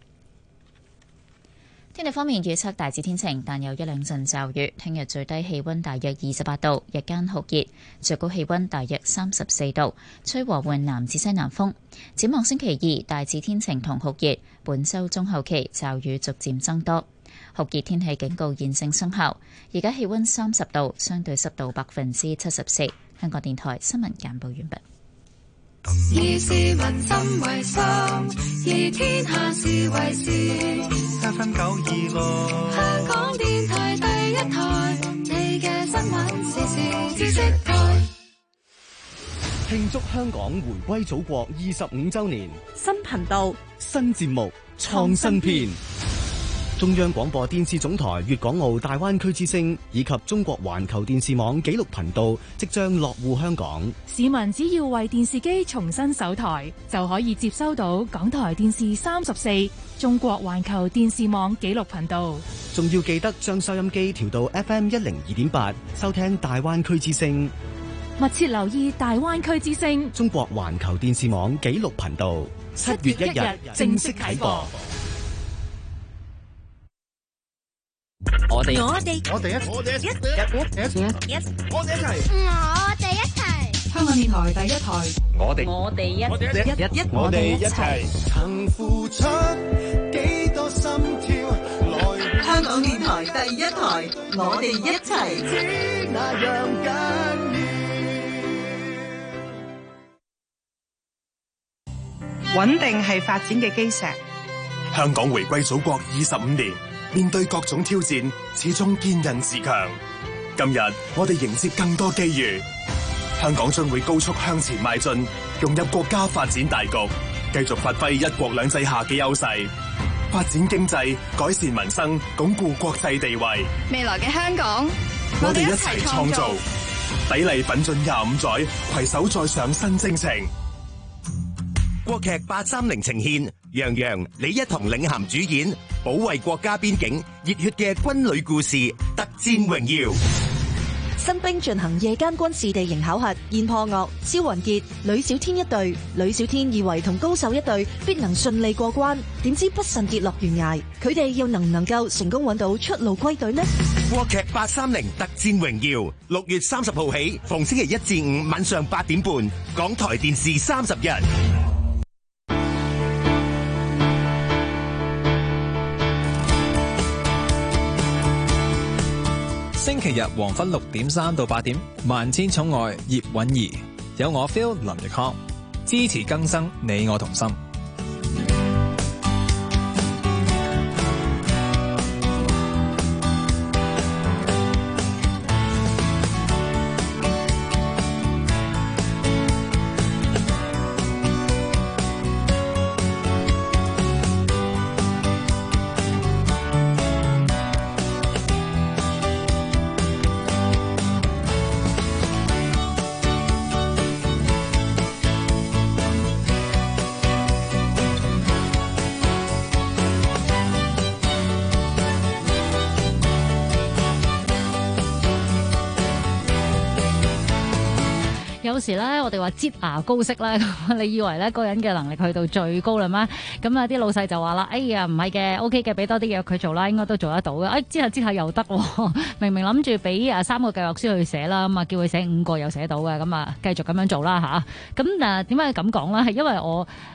天氣方面預測大致天晴，但有1-2陣驟雨。聽日最低氣溫大約28度，日間酷熱，最高氣溫大約34度，吹和緩南至西南風。展望星期2大致天晴同酷熱，本週中後期驟雨逐漸增多。酷熱天氣警告現正生效。而家氣溫30度，相對濕度74%。香港電台新聞簡報完畢。 以市民心為心，以天下事為事。FM 926，香港電台第一台，你嘅新聞時事知識台。 慶祝香港回歸祖國25週年， 新頻道、 新節目、創新篇。中央廣播電視總台粵港澳大灣區之聲以及中國環球電視網紀錄頻道即將落戶香港。 市民只要為電視機重新搜台，就可以接收到港台電視34、中國環球電視網紀錄頻道。 仲要記得將收音機調到 FM 102.8，收聽大灣區之聲。 密切留意大灣區之聲。 中國環球電視網紀錄頻道7月1日正式啟播。 我哋一齊，香港電台第一台， 我哋一齊， 曾付出幾多心跳， 香港電台第一台，我哋一齊， 知那樣緊要。穩定係發展嘅基石。 香港回歸祖國25年。面對各種挑戰，始終堅韌自強。今日我哋迎接更多機遇，香港將會高速向前邁進，融入國家發展大局，繼續發揮一國兩制下嘅優勢，發展經濟，改善民生，鞏固國際地位。 未來嘅香港， 我哋一齊創造，砥礪奮進25載，攜手再上新征程。 國劇830呈現，楊洋、李一桐領銜主演，保衛國家邊境，熱血嘅軍旅故事，特戰榮耀。 新兵進行夜間軍事地形考核，現破噩，蕭雲傑、呂小天一隊，呂小天以為同高手一隊必能順利過關，點知不慎跌落懸崖，佢哋又能唔能夠成功揾到出路歸隊呢？ 國劇830特戰榮耀，6月30號起，逢星期1至5晚上8點半，港台電視31。 星期日黃昏6點3到8點，萬千寵愛葉韻儀，有我 Phil 林奕康，支持更生，你我同心。 有時咧，我哋話擠牙膏式咧，你以為咧嗰個人嘅能力去到最高啦咩？咁啊，啲老細就話啦：哎呀，唔係嘅 ，OK 嘅，俾多啲嘢佢做啦，應該都做得到嘅。哎，擠下又得，明明諗住俾3個計劃書去寫啦，咁啊叫佢寫5個又寫到嘅，咁啊繼續咁樣做啦吓。咁點解咁講咧？係因為我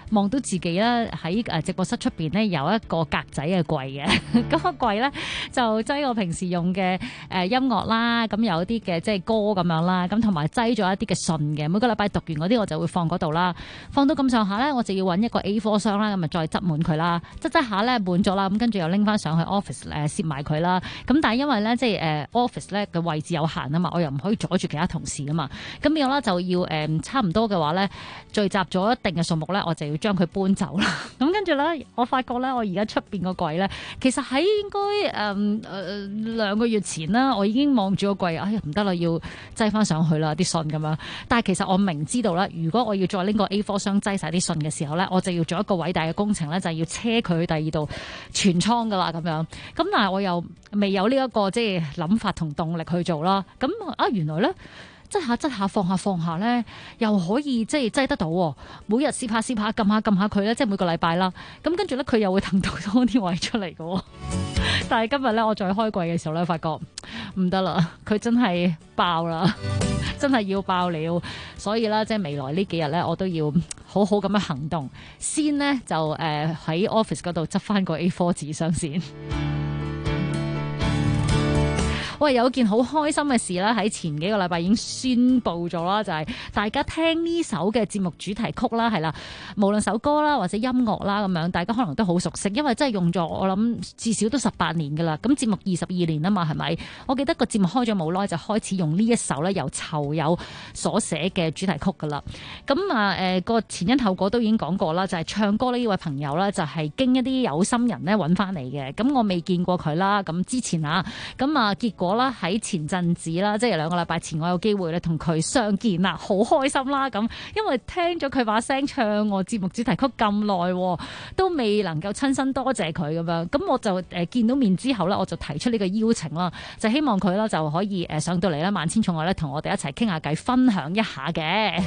望到自己咧喺直播室出邊咧有一個格仔嘅櫃嘅，咁個櫃咧就擠我平時用嘅音樂啦，咁有啲嘅即係歌咁樣啦，咁同埋擠咗一啲嘅信嘅，每個禮拜讀完嗰啲我就會放嗰度啦，放到咁上下咧，我就要揾一個 A4 箱啦，咁啊再執滿佢啦，執下咧滿咗啦，咁跟住又拎翻上去 office 攝埋佢啦，咁但係因為咧即係office 咧嘅位置有限啊嘛，我又唔可以阻住其他同事啊嘛，咁變咗啦就要差唔多嘅話咧聚集咗一定嘅數目咧，我就要將佢搬走啦。咁跟住咧，我發覺咧，我而家出邊個櫃咧，其實喺應該2個月前啦，我已經望住個櫃，哎呀唔得啦，要擠翻上去啦啲信咁樣。但係其實我明知道啦，如果我要再拎個 A4 箱擠晒啲信嘅時候咧，我就要做一個偉大嘅工程咧，就係要車佢去第二度存倉噶啦咁樣。咁但係我又未有呢一個即係諗法同動力去做啦。咁原來咧。擠下放下咧，又可以即係擠得到喎。每日試下撳下佢咧，即係每個禮拜啦。咁跟住咧，佢又會騰到多啲位出嚟嘅。但係今日咧，我再開櫃嘅時候咧，發覺唔得啦，佢真係爆啦，真係要爆了。所以咧，即係未來呢幾日咧，我都要好好咁樣行動。先呢，就喺 office 嗰度執翻個 A4 紙箱先。喂，有件好開心嘅事啦，喺前幾個禮拜已經宣布咗啦，就係大家聽呢首嘅節目主題曲啦，係啦，無論首歌啦或者音樂啦咁樣，大家可能都好熟悉，因為真係用咗我諗至少都18年噶啦。咁節目22年啊嘛，係咪？我記得個節目開咗冇耐就開始用呢一首咧，由囚友所寫嘅主題曲噶啦。咁個前因後果都已經講過啦，就係唱歌呢位朋友啦，就係經一啲有心人咧揾翻嚟嘅。咁我未見過佢啦，咁之前結果啦喺前陣子啦，即係2個禮拜前，我有機會咧同佢相見啦，好開心啦咁，因為聽咗佢把聲唱我節目主題曲咁耐，都未能夠親身多謝佢咁樣，咁我就見到面之後咧，我就提出呢個邀請啦，就希望佢咧就可以上到嚟咧萬千寵愛咧，同我哋一齊傾下偈，分享一下嘅。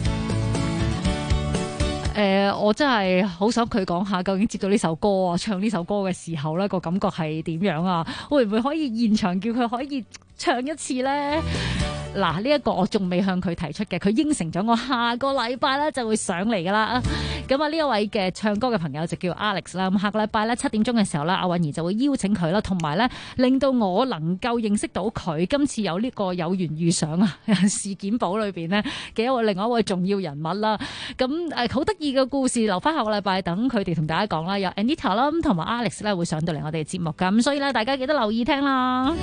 我真係好想佢講下究竟接到呢首歌啊，唱呢首歌嘅時候咧個感覺係點樣啊？會唔會可以現場叫佢可以唱一次呢？嗱，呢一個我仲未向佢提出嘅，佢應承咗我下個禮拜咧就會上嚟噶啦。咁呢一位嘅唱歌嘅朋友就叫 Alex 啦。咁下個禮拜咧7點鐘嘅時候咧，阿韻兒就會邀請佢啦，同埋咧令到我能夠認識到佢今次有呢個有緣遇上啊事件簿裏邊呢嘅另外一位重要人物啦。咁好得意嘅故事留翻下個禮拜等佢哋同大家講啦。有 Anita 啦，同埋 Alex 咧會上到嚟我哋節目噶。咁所以咧大家記得留意聽啦。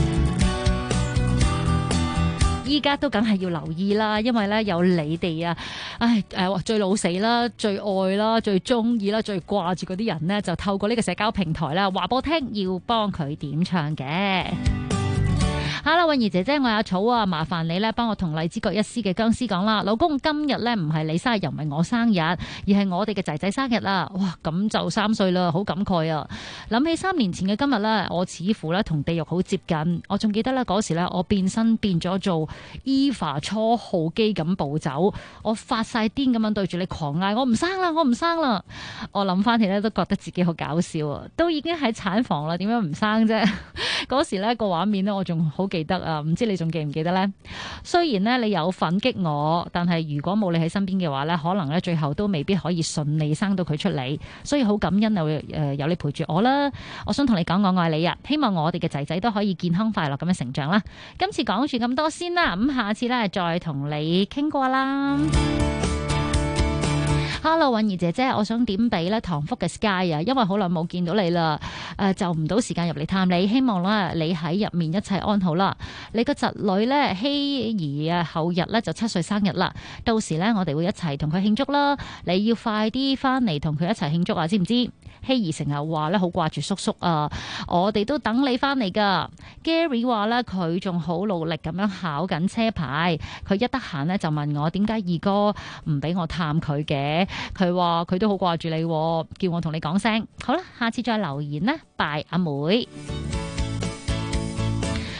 依家都梗係要留意啦，因為咧有你哋啊，最老死啦、最愛啦、最中意啦、最掛住嗰啲人呢，就透過呢個社交平台啦，話俾我聽要幫佢點唱嘅。Hello， 韻兒姐姐，我阿草啊，麻煩你咧幫我同荔枝角一絲嘅僵屍講啦，老公今日咧唔係你生日，又唔係我生日，而係我哋嘅仔仔生日啦。哇，咁就3歲啦，好感慨啊！諗起3年前嘅今日咧，我似乎咧同地獄好接近。我仲記得咧嗰時咧，我變身變咗做 Eva 初號機咁暴走，我發晒癲咁樣對住你狂嗌，我唔生啦，我唔生啦！我諗翻起咧都覺得自己好搞笑啊！都已經喺產房啦，點樣唔生啫？嗰時咧個畫面咧，我仲好記得啊！唔知你仲記唔記得呢？雖然呢，你有奮擊我，但係如果冇你喺身邊嘅話呢，可能呢最後都未必可以順利生到佢出嚟。所以好感恩有你陪住我啦！我想同你講我愛你啊！希望我哋嘅仔仔都可以健康快樂咁樣成長啦！今次講住咁多先啦，咁下次呢，再同你傾過啦。Hello， 韻兒姐姐，我想點俾咧唐福嘅 Sky 啊，因為好耐冇見到你啦，就唔到時間入嚟探你，希望咧你喺入面一切安好啦。你個侄女咧希兒啊，後日咧就7歲生日啦，到時咧我哋會一齊同佢慶祝啦。你要快啲翻嚟同佢一齊慶祝啊，知唔知？希兒成日話咧好掛住叔叔啊，我哋都等你翻嚟噶。Gary 話咧佢仲好努力咁樣考緊車牌，佢一得閒咧就問我點解二哥唔俾我探佢嘅。佢話佢都好掛住你，叫我同你講聲。好啦，下次再留言啦，拜阿妹。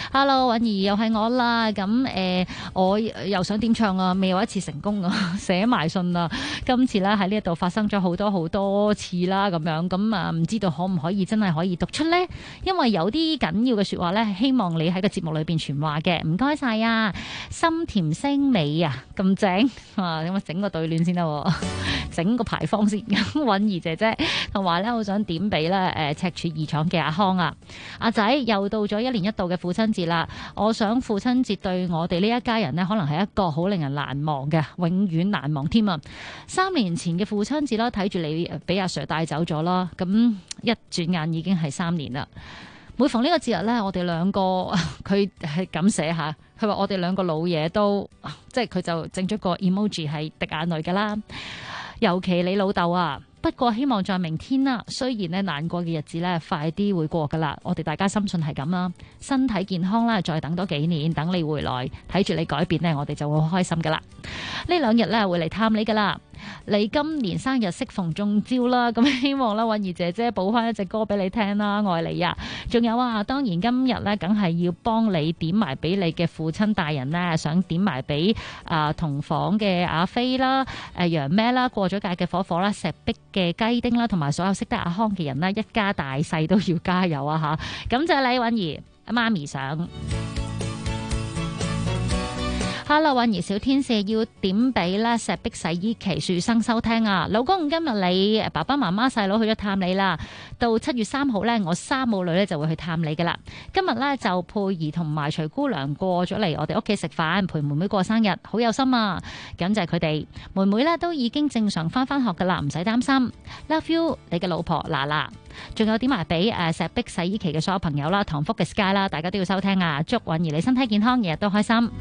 Hello， 允兒又係我啦。咁我又想點唱啊？未有一次成功啊，寫埋信啊。今次咧喺呢一度發生咗好多次啦，咁樣咁啊，唔知道可唔可以真係可以讀出呢？因為有啲緊要嘅説話咧，希望你喺個節目裏邊傳話嘅。唔該晒啊，心甜聲美啊，咁正啊，咁啊整個對聯先得，整個牌坊先。允兒姐姐同埋咧，好想點俾咧赤柱二廠嘅阿康啊，阿仔又到咗1年1度嘅父親節啦。我想父親節對我哋呢一家人呢，可能係一個好令人難忘嘅，永遠難忘添啊！3年前嘅父親節啦，睇住你俾阿 Sir 帶走咗啦，咁一轉眼已經係3年啦。每逢呢個節日呢，我哋兩個佢係咁寫下，佢話我哋兩個老嘢都即係佢就整咗個 emoji 係滴眼淚噶啦。尤其你老豆啊，不過希望在明天啦，雖然咧難過嘅日子咧快啲會過噶啦，我哋大家深信係咁啦，身體健康啦，再等多幾年，等你回來睇住你改變咧，我哋就會好開心噶啦。呢2日咧會嚟探你噶啦。你今年生日適逢中招啦，咁希望啦允兒姐姐補翻一隻歌俾你聽啦，愛你啊！仲有啊，當然今日咧梗係要幫你點埋俾你嘅父親大人咧，想點埋俾同房嘅阿飛啦、楊咩啦、過咗界嘅火火啦、石壁嘅雞丁啦，同埋所有識得阿康嘅人啦，一家大細都要加油啊吓！感謝你允兒，媽咪上。Hello， 允兒小天使要點俾咧石壁洗衣旗樹生收聽啊！老公，今日你爸爸媽媽細佬去咗探你啦。到7月3號咧，我3母女咧就會去探你噶啦。今日咧就佩兒同埋徐姑娘過咗嚟我哋屋企食飯，陪妹妹過生日，好有心啊！感謝佢哋，妹妹咧都已經正常翻學噶啦，唔使擔心。Love you， 你嘅老婆娜娜。仲有點埋俾石壁洗衣旗嘅所有朋友啦，唐福嘅 Sky 啦，大家都要收聽啊！祝允兒你身體健康，日日都開心。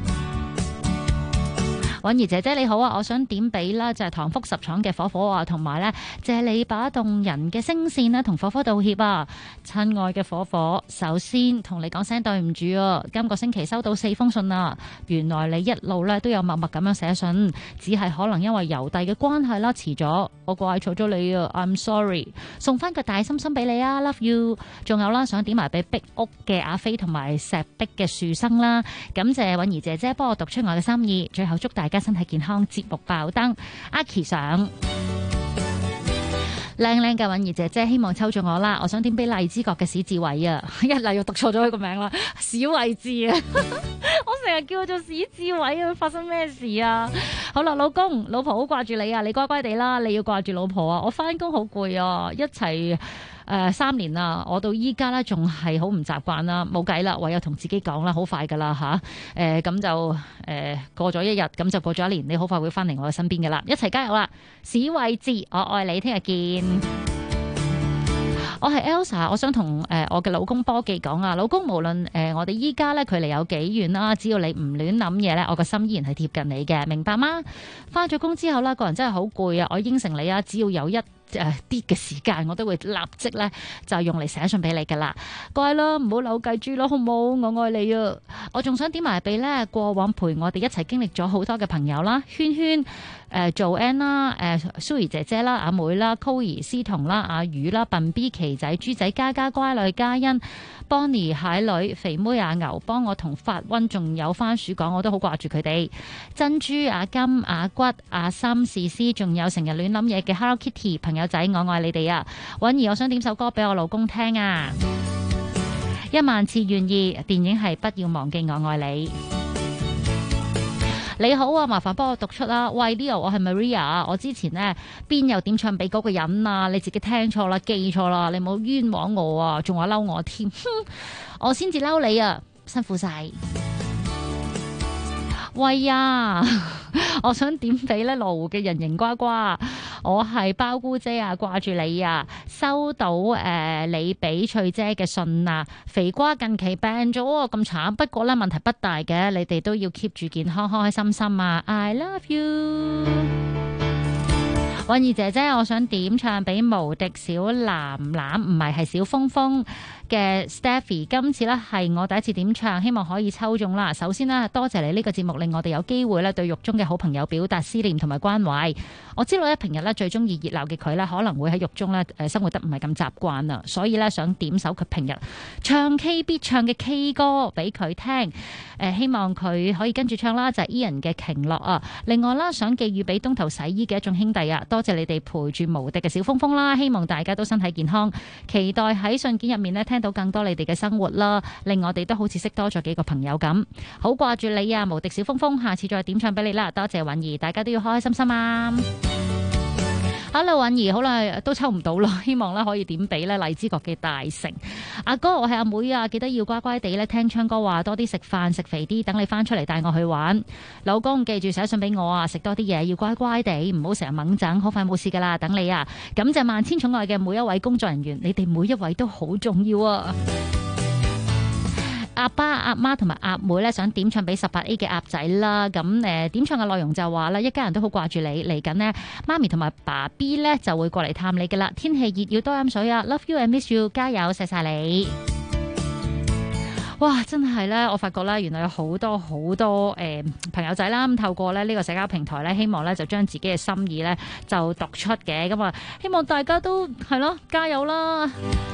允兒姐姐你好啊，我想點俾啦，就係唐福10廠嘅火火啊，同埋咧借你把動人嘅聲線咧，同火火道歉啊，親愛嘅火火，首先同你講聲對唔住啊，今個星期收到4封信啊，原來你一路咧都有默默咁樣寫信，只係可能因為郵遞嘅關係啦，遲咗，我怪錯咗你啊 ，I'm sorry， 送翻個大心心俾你啊 ，love you， 仲有啦，想點埋俾壁屋嘅阿飛同埋石壁嘅樹生啦，感謝允兒姐姐幫我讀出我嘅心意，最後祝大家身體健康，節目爆燈。阿琪上靚靚嘅允兒姐姐，希望抽中我啦！我想點俾荔枝角嘅史志偉啊，一嚟又讀錯咗佢個名啦，史慧智啊！我成日叫佢做史志偉啊，發生咩事啊？好啦，老公老婆好掛住你啊，你乖乖地啦，你要掛住老婆啊！我翻工好攰啊，一齊3年啦，我到依家咧仲係好唔習慣啦，冇計啦，唯有同自己講啦，好快噶啦吓，咁就過咗1日，咁就過咗1年，你好快會翻嚟我嘅身邊噶啦，一齊加油啦！史慧智，我愛你，聽日見。我係 Elsa， 我想同我嘅老公波記講啊，老公無論我哋依家咧距離有幾遠啦，只要你唔亂諗嘢咧，我個心依然係貼近你嘅，明白嗎？翻咗工之後咧，個人真係好攰啊，我應承你啊，只要有一啲嘅時間，我都會立即咧就用嚟寫信俾你噶啦，乖啦，唔好扭計住咯，好唔好？我愛你啊！我仲想點埋俾咧過往陪我哋一齊經歷咗好多嘅朋友啦，圈圈、做 N 啦、蘇怡姐姐啦、阿妹啦、Coir 思彤啦、阿宇啦、笨 B 奇仔、豬仔、嘉嘉、乖女、嘉欣、Bonnie 蟹女、肥妹阿牛，幫我同發溫仲有番薯講，我都好掛住佢哋。珍珠、阿金、阿骨、阿心、思思，仲有成日亂諗嘢嘅 Hello Kitty 朋友仔，我愛你哋啊！允兒，我想點首歌俾我老公聽啊！10000次願意，電影係不要忘記我愛你。你好啊，麻煩幫我讀出啦。喂 Leo， 我係 Maria， 我之前呢邊有點唱俾嗰個人啊，你自己聽錯啦，記錯啦，你唔好冤枉我啊，仲話嬲我添，我先至嬲你啊，辛苦晒。喂呀，我想點俾咧羅湖嘅人形呱呱，我係包姑姐啊，掛住你啊，收到你俾翠姐嘅信啊，肥瓜近期病咗啊，咁慘，不過咧問題不大嘅，你哋都要 keep 住健康，開開心心啊 ，I love you。 韻兒姐姐，我想點唱俾無敵小藍藍，唔係小峰峰嘅 Stephy。今次呢係我第一次點唱，希望可以抽中啦。首先呢，多謝你呢個節目令我哋有機會咧對獄中嘅好朋友表達思念同埋關懷。我知道咧平日咧最中意熱鬧嘅佢咧可能會喺獄中咧生活得唔係咁習慣啊，所以咧想點首佢平日唱 K 必唱嘅 K 歌俾佢聽。希望佢可以跟住唱啦，就係 Ian 嘅鯨落啊。另外啦，想寄語俾東頭洗衣嘅一眾兄弟啊，多謝你哋陪住無敵嘅小峰峰啦，希望大家都身體健康，期待喺信件入面咧聽到更多你哋嘅生活啦，令我哋都好似識多咗幾個朋友咁，好掛住你啊，無敵小峰峰，下次再點唱俾你啦，多謝韻兒，大家都要開開心心啊！ Hello 韻兒，好耐都抽唔到咯，希望咧可以點俾咧荔枝角嘅大成阿哥，我係阿妹啊，記得要乖乖地咧聽昌哥話，多啲食飯食肥啲，等你翻出嚟帶我去玩。老公記住寫信俾我啊，食多啲嘢，要乖乖地，唔好成日猛整，好快冇事噶啦，等你啊！感謝萬千寵愛嘅每一位工作人員，你哋每一位都好重要啊！阿爸阿媽同埋阿妹咧想點唱俾18A 嘅鴨仔啦，咁點唱嘅內容就話啦，一家人都好掛住你，嚟緊呢，媽咪同埋爸 B 咧就會過嚟探你噶啦，天氣熱要多飲水啊 ，Love you and miss you， 加油，錫晒你。哇，真係咧，我發覺咧，原來有好多朋友仔啦，咁透過咧呢個社交平台咧，希望咧就將自己嘅心意咧就讀出嘅，咁啊，希望大家都係咯，加油啦！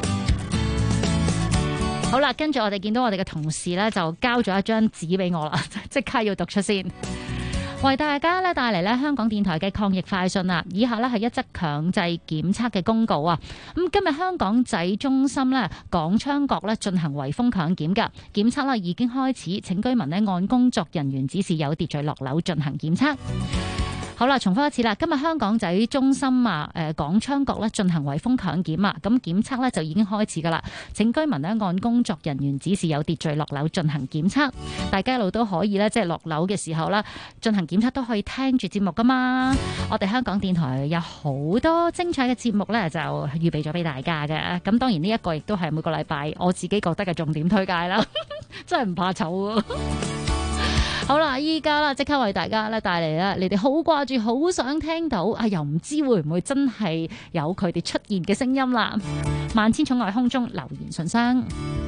好啦，跟住我哋見到我哋嘅同事咧就交咗一張紙俾我啦，即刻要讀出先，為大家咧帶嚟咧香港電台嘅抗疫快訊啊！以下咧係一則強制檢測嘅公告啊！咁今日香港仔中心咧港昌閣咧進行圍封強檢㗎，檢測啦已經開始，請居民咧按工作人員指示有秩序落樓進行檢測。好啦，重複一次啦，今日香港仔中心啊，港昌閣咧進行圍封強檢啊，咁檢測咧就已經開始噶啦，請居民咧按工作人員指示有秩序落樓進行檢測，大家一路都可以咧，即係落樓嘅時候啦，進行檢測都可以聽住節目噶嘛。我哋香港電台有好多精彩嘅節目咧，就預備咗俾大家嘅。咁當然呢一個亦都係每個禮拜我自己覺得嘅重點推介啦，真係唔怕醜啊！好啦，依家啦，即刻為大家咧帶嚟啦，你哋好掛住、好想聽到啊，又唔知會唔會真係有佢哋出現嘅聲音啦。萬千寵愛空中留言信箱。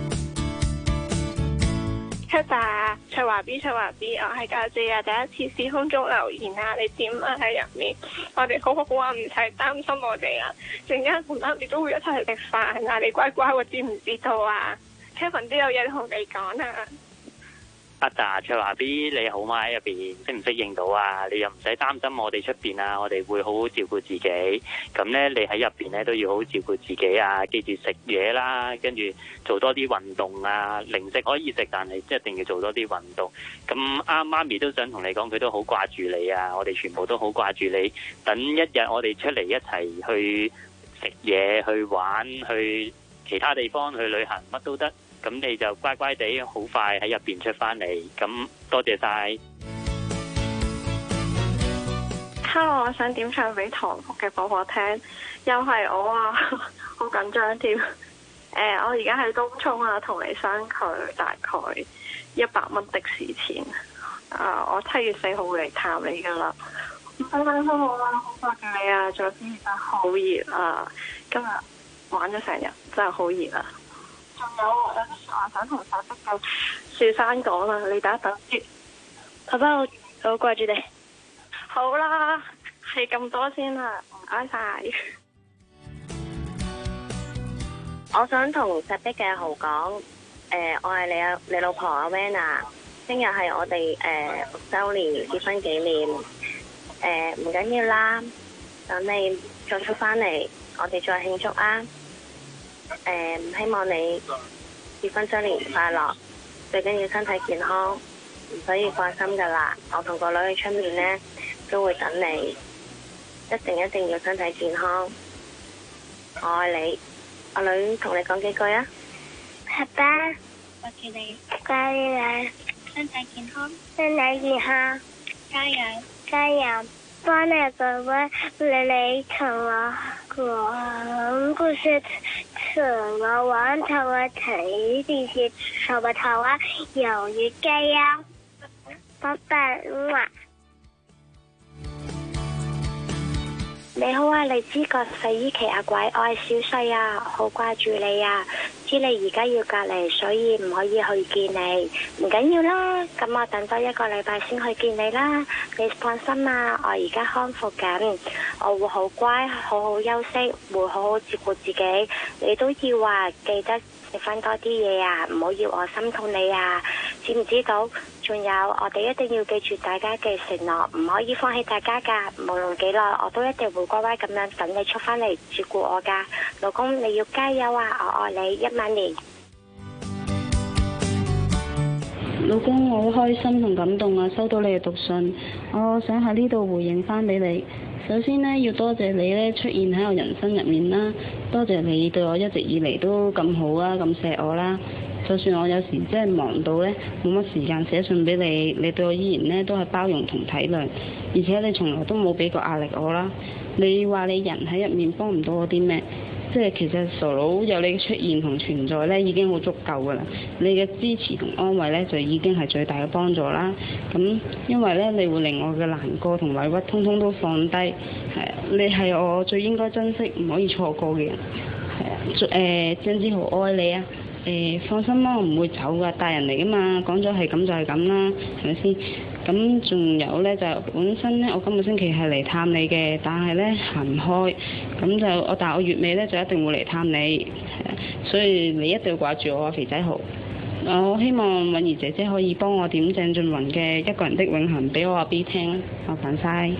出吧，翠華 B， 翠華 B， 我係家姐啊！第一次試空中留言啊，你點啊喺入面？我哋好好啊，唔使擔心我哋啊！陣間同媽咪都會一齊食飯啊！你乖乖，我知唔知道啊 ？Kevin 都有嘢同你講啊！ 阿達翠華 B， 你好嗎？喺入邊適唔適應到啊？你又唔使擔心我哋出邊啊，我哋會好好照顧自己。咁呢，你喺入邊呢都要好好照顧自己啊！記住食嘢啦，跟住做多啲運動啊。零食可以食，但係一定要做多啲運動。咁啱媽咪都想同你講，佢都好掛住你啊！我哋全部都好掛住你。等一日我哋出嚟一齊去食嘢、去玩、去其他地方、去旅行，乜都得。咁你就乖乖地好快喺入邊出翻嚟，咁多謝晒。 Hello， 我想點唱俾唐福嘅婆婆聽，又係我啊，好緊張添。我而家喺東涌啊，同你相距大概100蚊的士錢。我7月4號會嚟探你噶啦。快快好我啊，好掛住你啊！仲有天氣真係好熱啊，今日玩咗成日，真係好熱啊！仲有啲說話想同實質嘅樹珊講啦，你等一等先。爸爸，我好掛住你。好啦，係咁多先啦，唔該晒。 我想同實質嘅豪講，我係你老婆阿 Vanna， 聽日係我哋6週年結婚紀念。唔緊要啦，等你再出翻嚟，我哋再慶祝啊！希望你結婚周年快樂，最緊要身體健康，唔使要掛心噶啦。我同個女喺出面呢，都會等你，一定要身體健康。我愛你，阿女同你講幾句啊！ 爸爸，掛住你，掛住你，身體健康，身體健康，加油，加油！幫你哥哥你同我講故事，同我玩，同我睇電視，同我睇玩魷魚雞啊！拜拜， 你好啊，荔枝角洗衣機阿鬼，我係小細啊，好掛住你啊！知你而家要隔離，所以唔可以去見你，唔緊要啦。咁我等多1個禮拜先去見你啦。你放心啊，我而家康復緊，我會好乖，好好休息，會好好照顧自己。你都要話記得食翻多啲嘢啊，唔好要我心痛你啊，知唔知道？仲有，我哋一定要記住大家嘅承諾，唔可以放棄大家噶。無論幾耐，我都一定會乖乖咁樣等你出翻嚟照顧我噶。老公，你要加油啊！我愛你10000年。 老公，我好開心同感動啊！收到你嘅讀信，我想喺呢度回應翻俾你。首先呢，要多謝你呢出現喺我人生入面啦，多謝你對我一直以嚟都咁好啦，咁錫我啦。就算我有時真係忙到呢，冇乜時間寫信俾你，你對我依然呢都係包容同體諒，而且你從來都冇俾過壓力我啦。你話你人喺入面幫唔到我啲咩？即係其實傻佬有你嘅出現同存在呢已經好足夠㗎啦。你嘅支持同安慰呢，就已經係最大嘅幫助啦。咁因為呢，你會令我嘅難過同委屈通通都放低。係啊，你係我最應該珍惜唔可以錯過嘅人。係啊，張之豪愛你啊！放心啦，我唔會走噶，大人嚟噶嘛，講咗係咁就係咁啦，係咪先？咁仲有呢，就本身呢，我今個星期係嚟探你嘅，但係呢，行唔開，咁就但係我月尾呢，就一定會嚟探你，所以你一定要掛住我啊，肥仔豪！我希望允兒姐姐可以幫我點鄭俊弘嘅《一個人的永恆》俾我阿 B 聽，麻煩晒。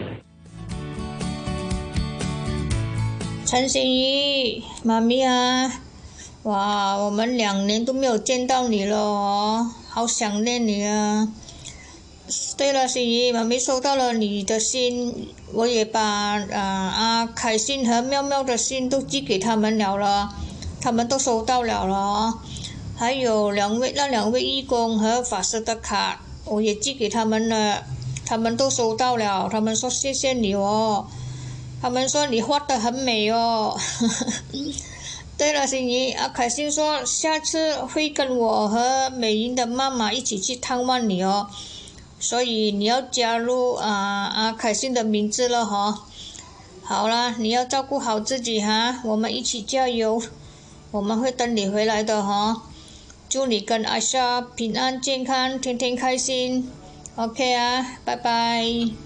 陳心怡，媽咪啊！哇，我們2年都沒有見到你了哦，好想念你啊！對了，心怡，媽咪收到了你的信，我也把阿凱信和妙妙的信都寄給他們了，他們都收到了哦。還有那兩位義工和法師的卡，我也寄給他們了，他們都收到了，他們說謝謝你哦，他們說你畫得很美哦。對了，心怡，阿凱信說下次會跟我和美英的媽媽一起去探望你哦，所以你要加入阿凱信的名字了哈。好啦，你要照顧好自己哈，我們一起加油，我們會等你回來的哈。祝你跟阿莎平安健康，天天開心。OK 啊，拜拜。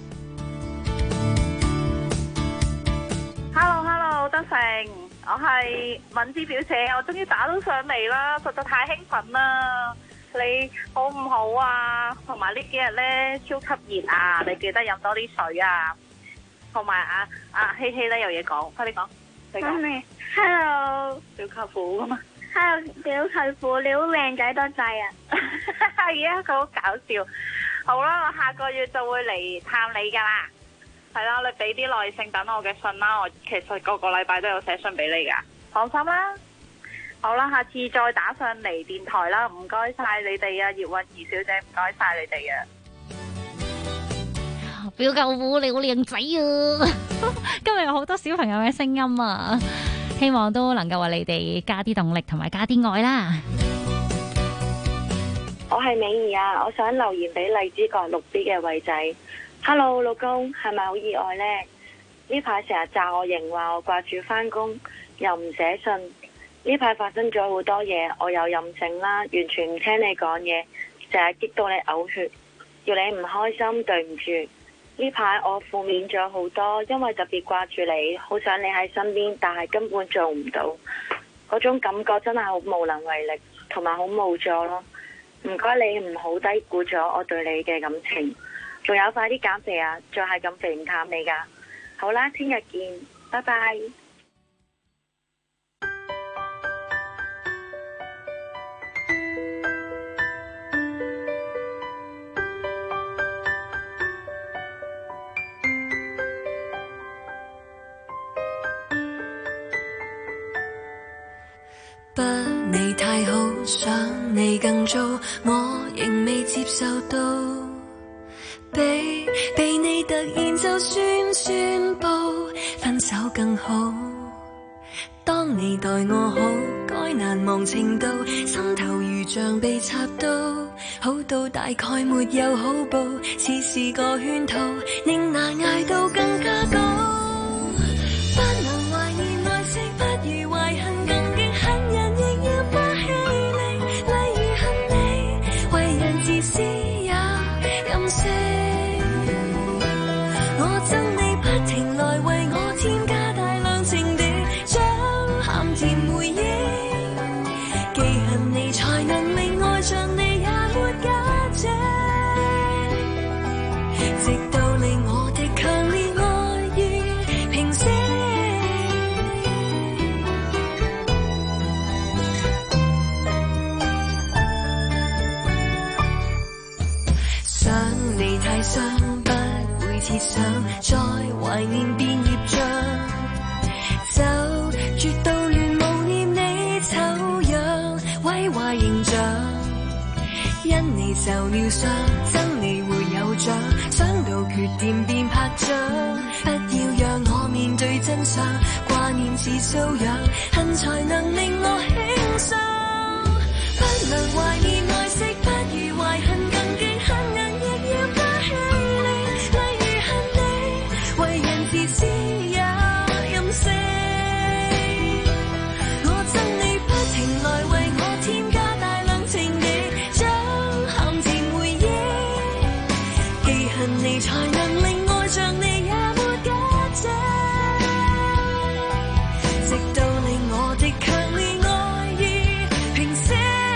Hello， 德成。我係敏之表姐，我終於打到上嚟啦，實在太興奮啦！你好唔好啊？同埋呢幾日咧超級熱啊，你記得飲多啲水啊！同埋希希咧有嘢講，快啲講。 你 Hello， 小舅父啊嘛。 Hello， 小舅父，你好靚仔多滯啊！ 係啊，佢好搞笑。好啦，我下個月就會嚟探你噶啦。係啦，你俾啲耐性等我嘅信啦，我其實個禮拜都有寫信俾你噶，放心啦。好啦，下次再打上嚟電台啦，唔該晒你哋啊，葉韻儀小姐，唔該晒你哋啊。 表舅父你好靚仔啊！今日有好多小朋友嘅聲音啊，希望都能夠為你哋加啲動力同埋加啲愛啦。 我係美儀啊，我想留言俾荔枝角6B 嘅偉仔。Hello， 老公，係咪好意外呢？呢排成日炸我型，話我掛住返工，又唔寫信。呢排發生咗好多嘢，我有任性啦，完全唔聽你講嘢，成日激到你嘔血，要你唔開心，對唔住。呢排我負面咗好多，因為特別掛住你，好想你喺身邊，但係根本做唔到。嗰種感覺真係好無能為力，同埋好無助咯。唔該你唔好低估咗我對你嘅感情。仲有快啲減肥啊！再係咁肥唔淡你噶。好啦，聽日見，拜拜。 不你太好，想你更早，我仍未接受到。被你突然就宣布分手更好，當你待我好，該難忘程度，心頭如像被插刀，好到大概沒有好報，似是個圈套，令難捱到更加高。 想，再懷念變業障。走絕到亂無念你醜樣，毀壞形象。因你受了傷，憎你會有獎，想到缺點便拍掌。不要讓我面對真相，掛念是素養，恨才能令我輕傷。不能懷念愛惜，不如懷恨更勁，恨人亦要花氣力。例如恨你為人自私也任性，我憎你不停來為我添加大量情敵，將鹹甜回憶，記恨你才能令愛像你也沒價值，直到令我的強烈愛意平息。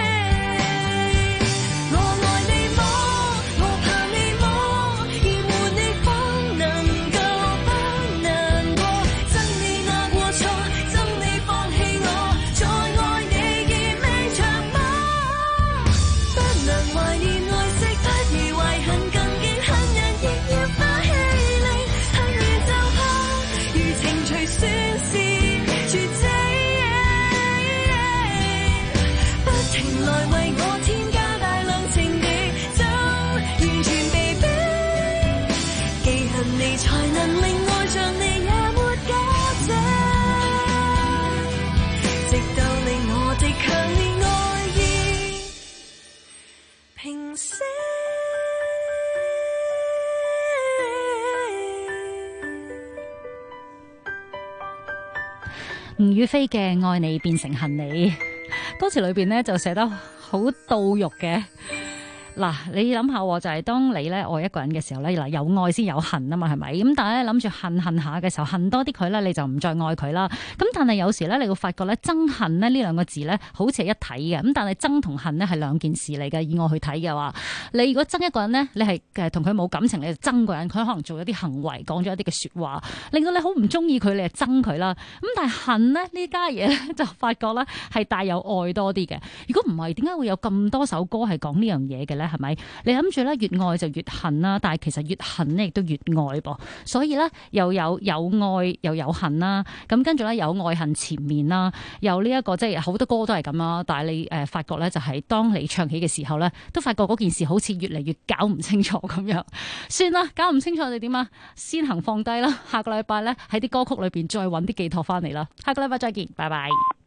我愛你麼？我怕你麼？厭惡你方能夠不難過，憎你那過錯，憎你放棄我，再愛你已未長嗎？不能懷念愛惜，不如懷恨更勁，恨人亦要花氣力，恨完就怕，如情隨宣泄絕跡，不停來為我添加大量情敵，就完全被逼，記恨你才能令愛像你也沒價值，直到令我的強烈愛意平息。 吳雨霏嘅愛你變成恨你，歌詞裏邊呢就寫得好到肉嘅。嗱，你諗下就係當你咧愛一個人嘅時候咧，嗱有愛先有恨啊嘛，係咪？咁但係咧諗住恨下嘅時候，恨多啲佢咧，你就唔再愛佢啦。咁但係有時咧，你會發覺咧憎恨咧呢兩個字咧，好似係一體嘅。咁但係憎同恨咧係兩件事嚟嘅。以我去睇嘅話，你如果憎一個人咧，你係同佢冇感情，你就憎個人，佢可能做咗啲行為，講咗一啲嘅説話，令到你好唔中意佢，你就憎佢啦。咁但係恨咧呢家嘢咧，就發覺咧係帶有愛多啲嘅。如果唔係，點解會有咁多首歌係講呢樣嘢嘅咧？係咪？你諗住咧越愛就越恨啦，但係其實越恨咧亦都越愛噃。所以咧又有愛又有恨啦。咁跟住咧有愛恨纏綿啦，有呢一個即係好多歌都係咁啦。但係你發覺咧就係當你唱起嘅時候咧，都發覺嗰件事好似越嚟越搞唔清楚咁樣。算啦，搞唔清楚你點啊？先行放低啦。下個禮拜咧喺啲歌曲裏邊再揾啲寄託翻嚟啦。下個禮拜再見，拜拜。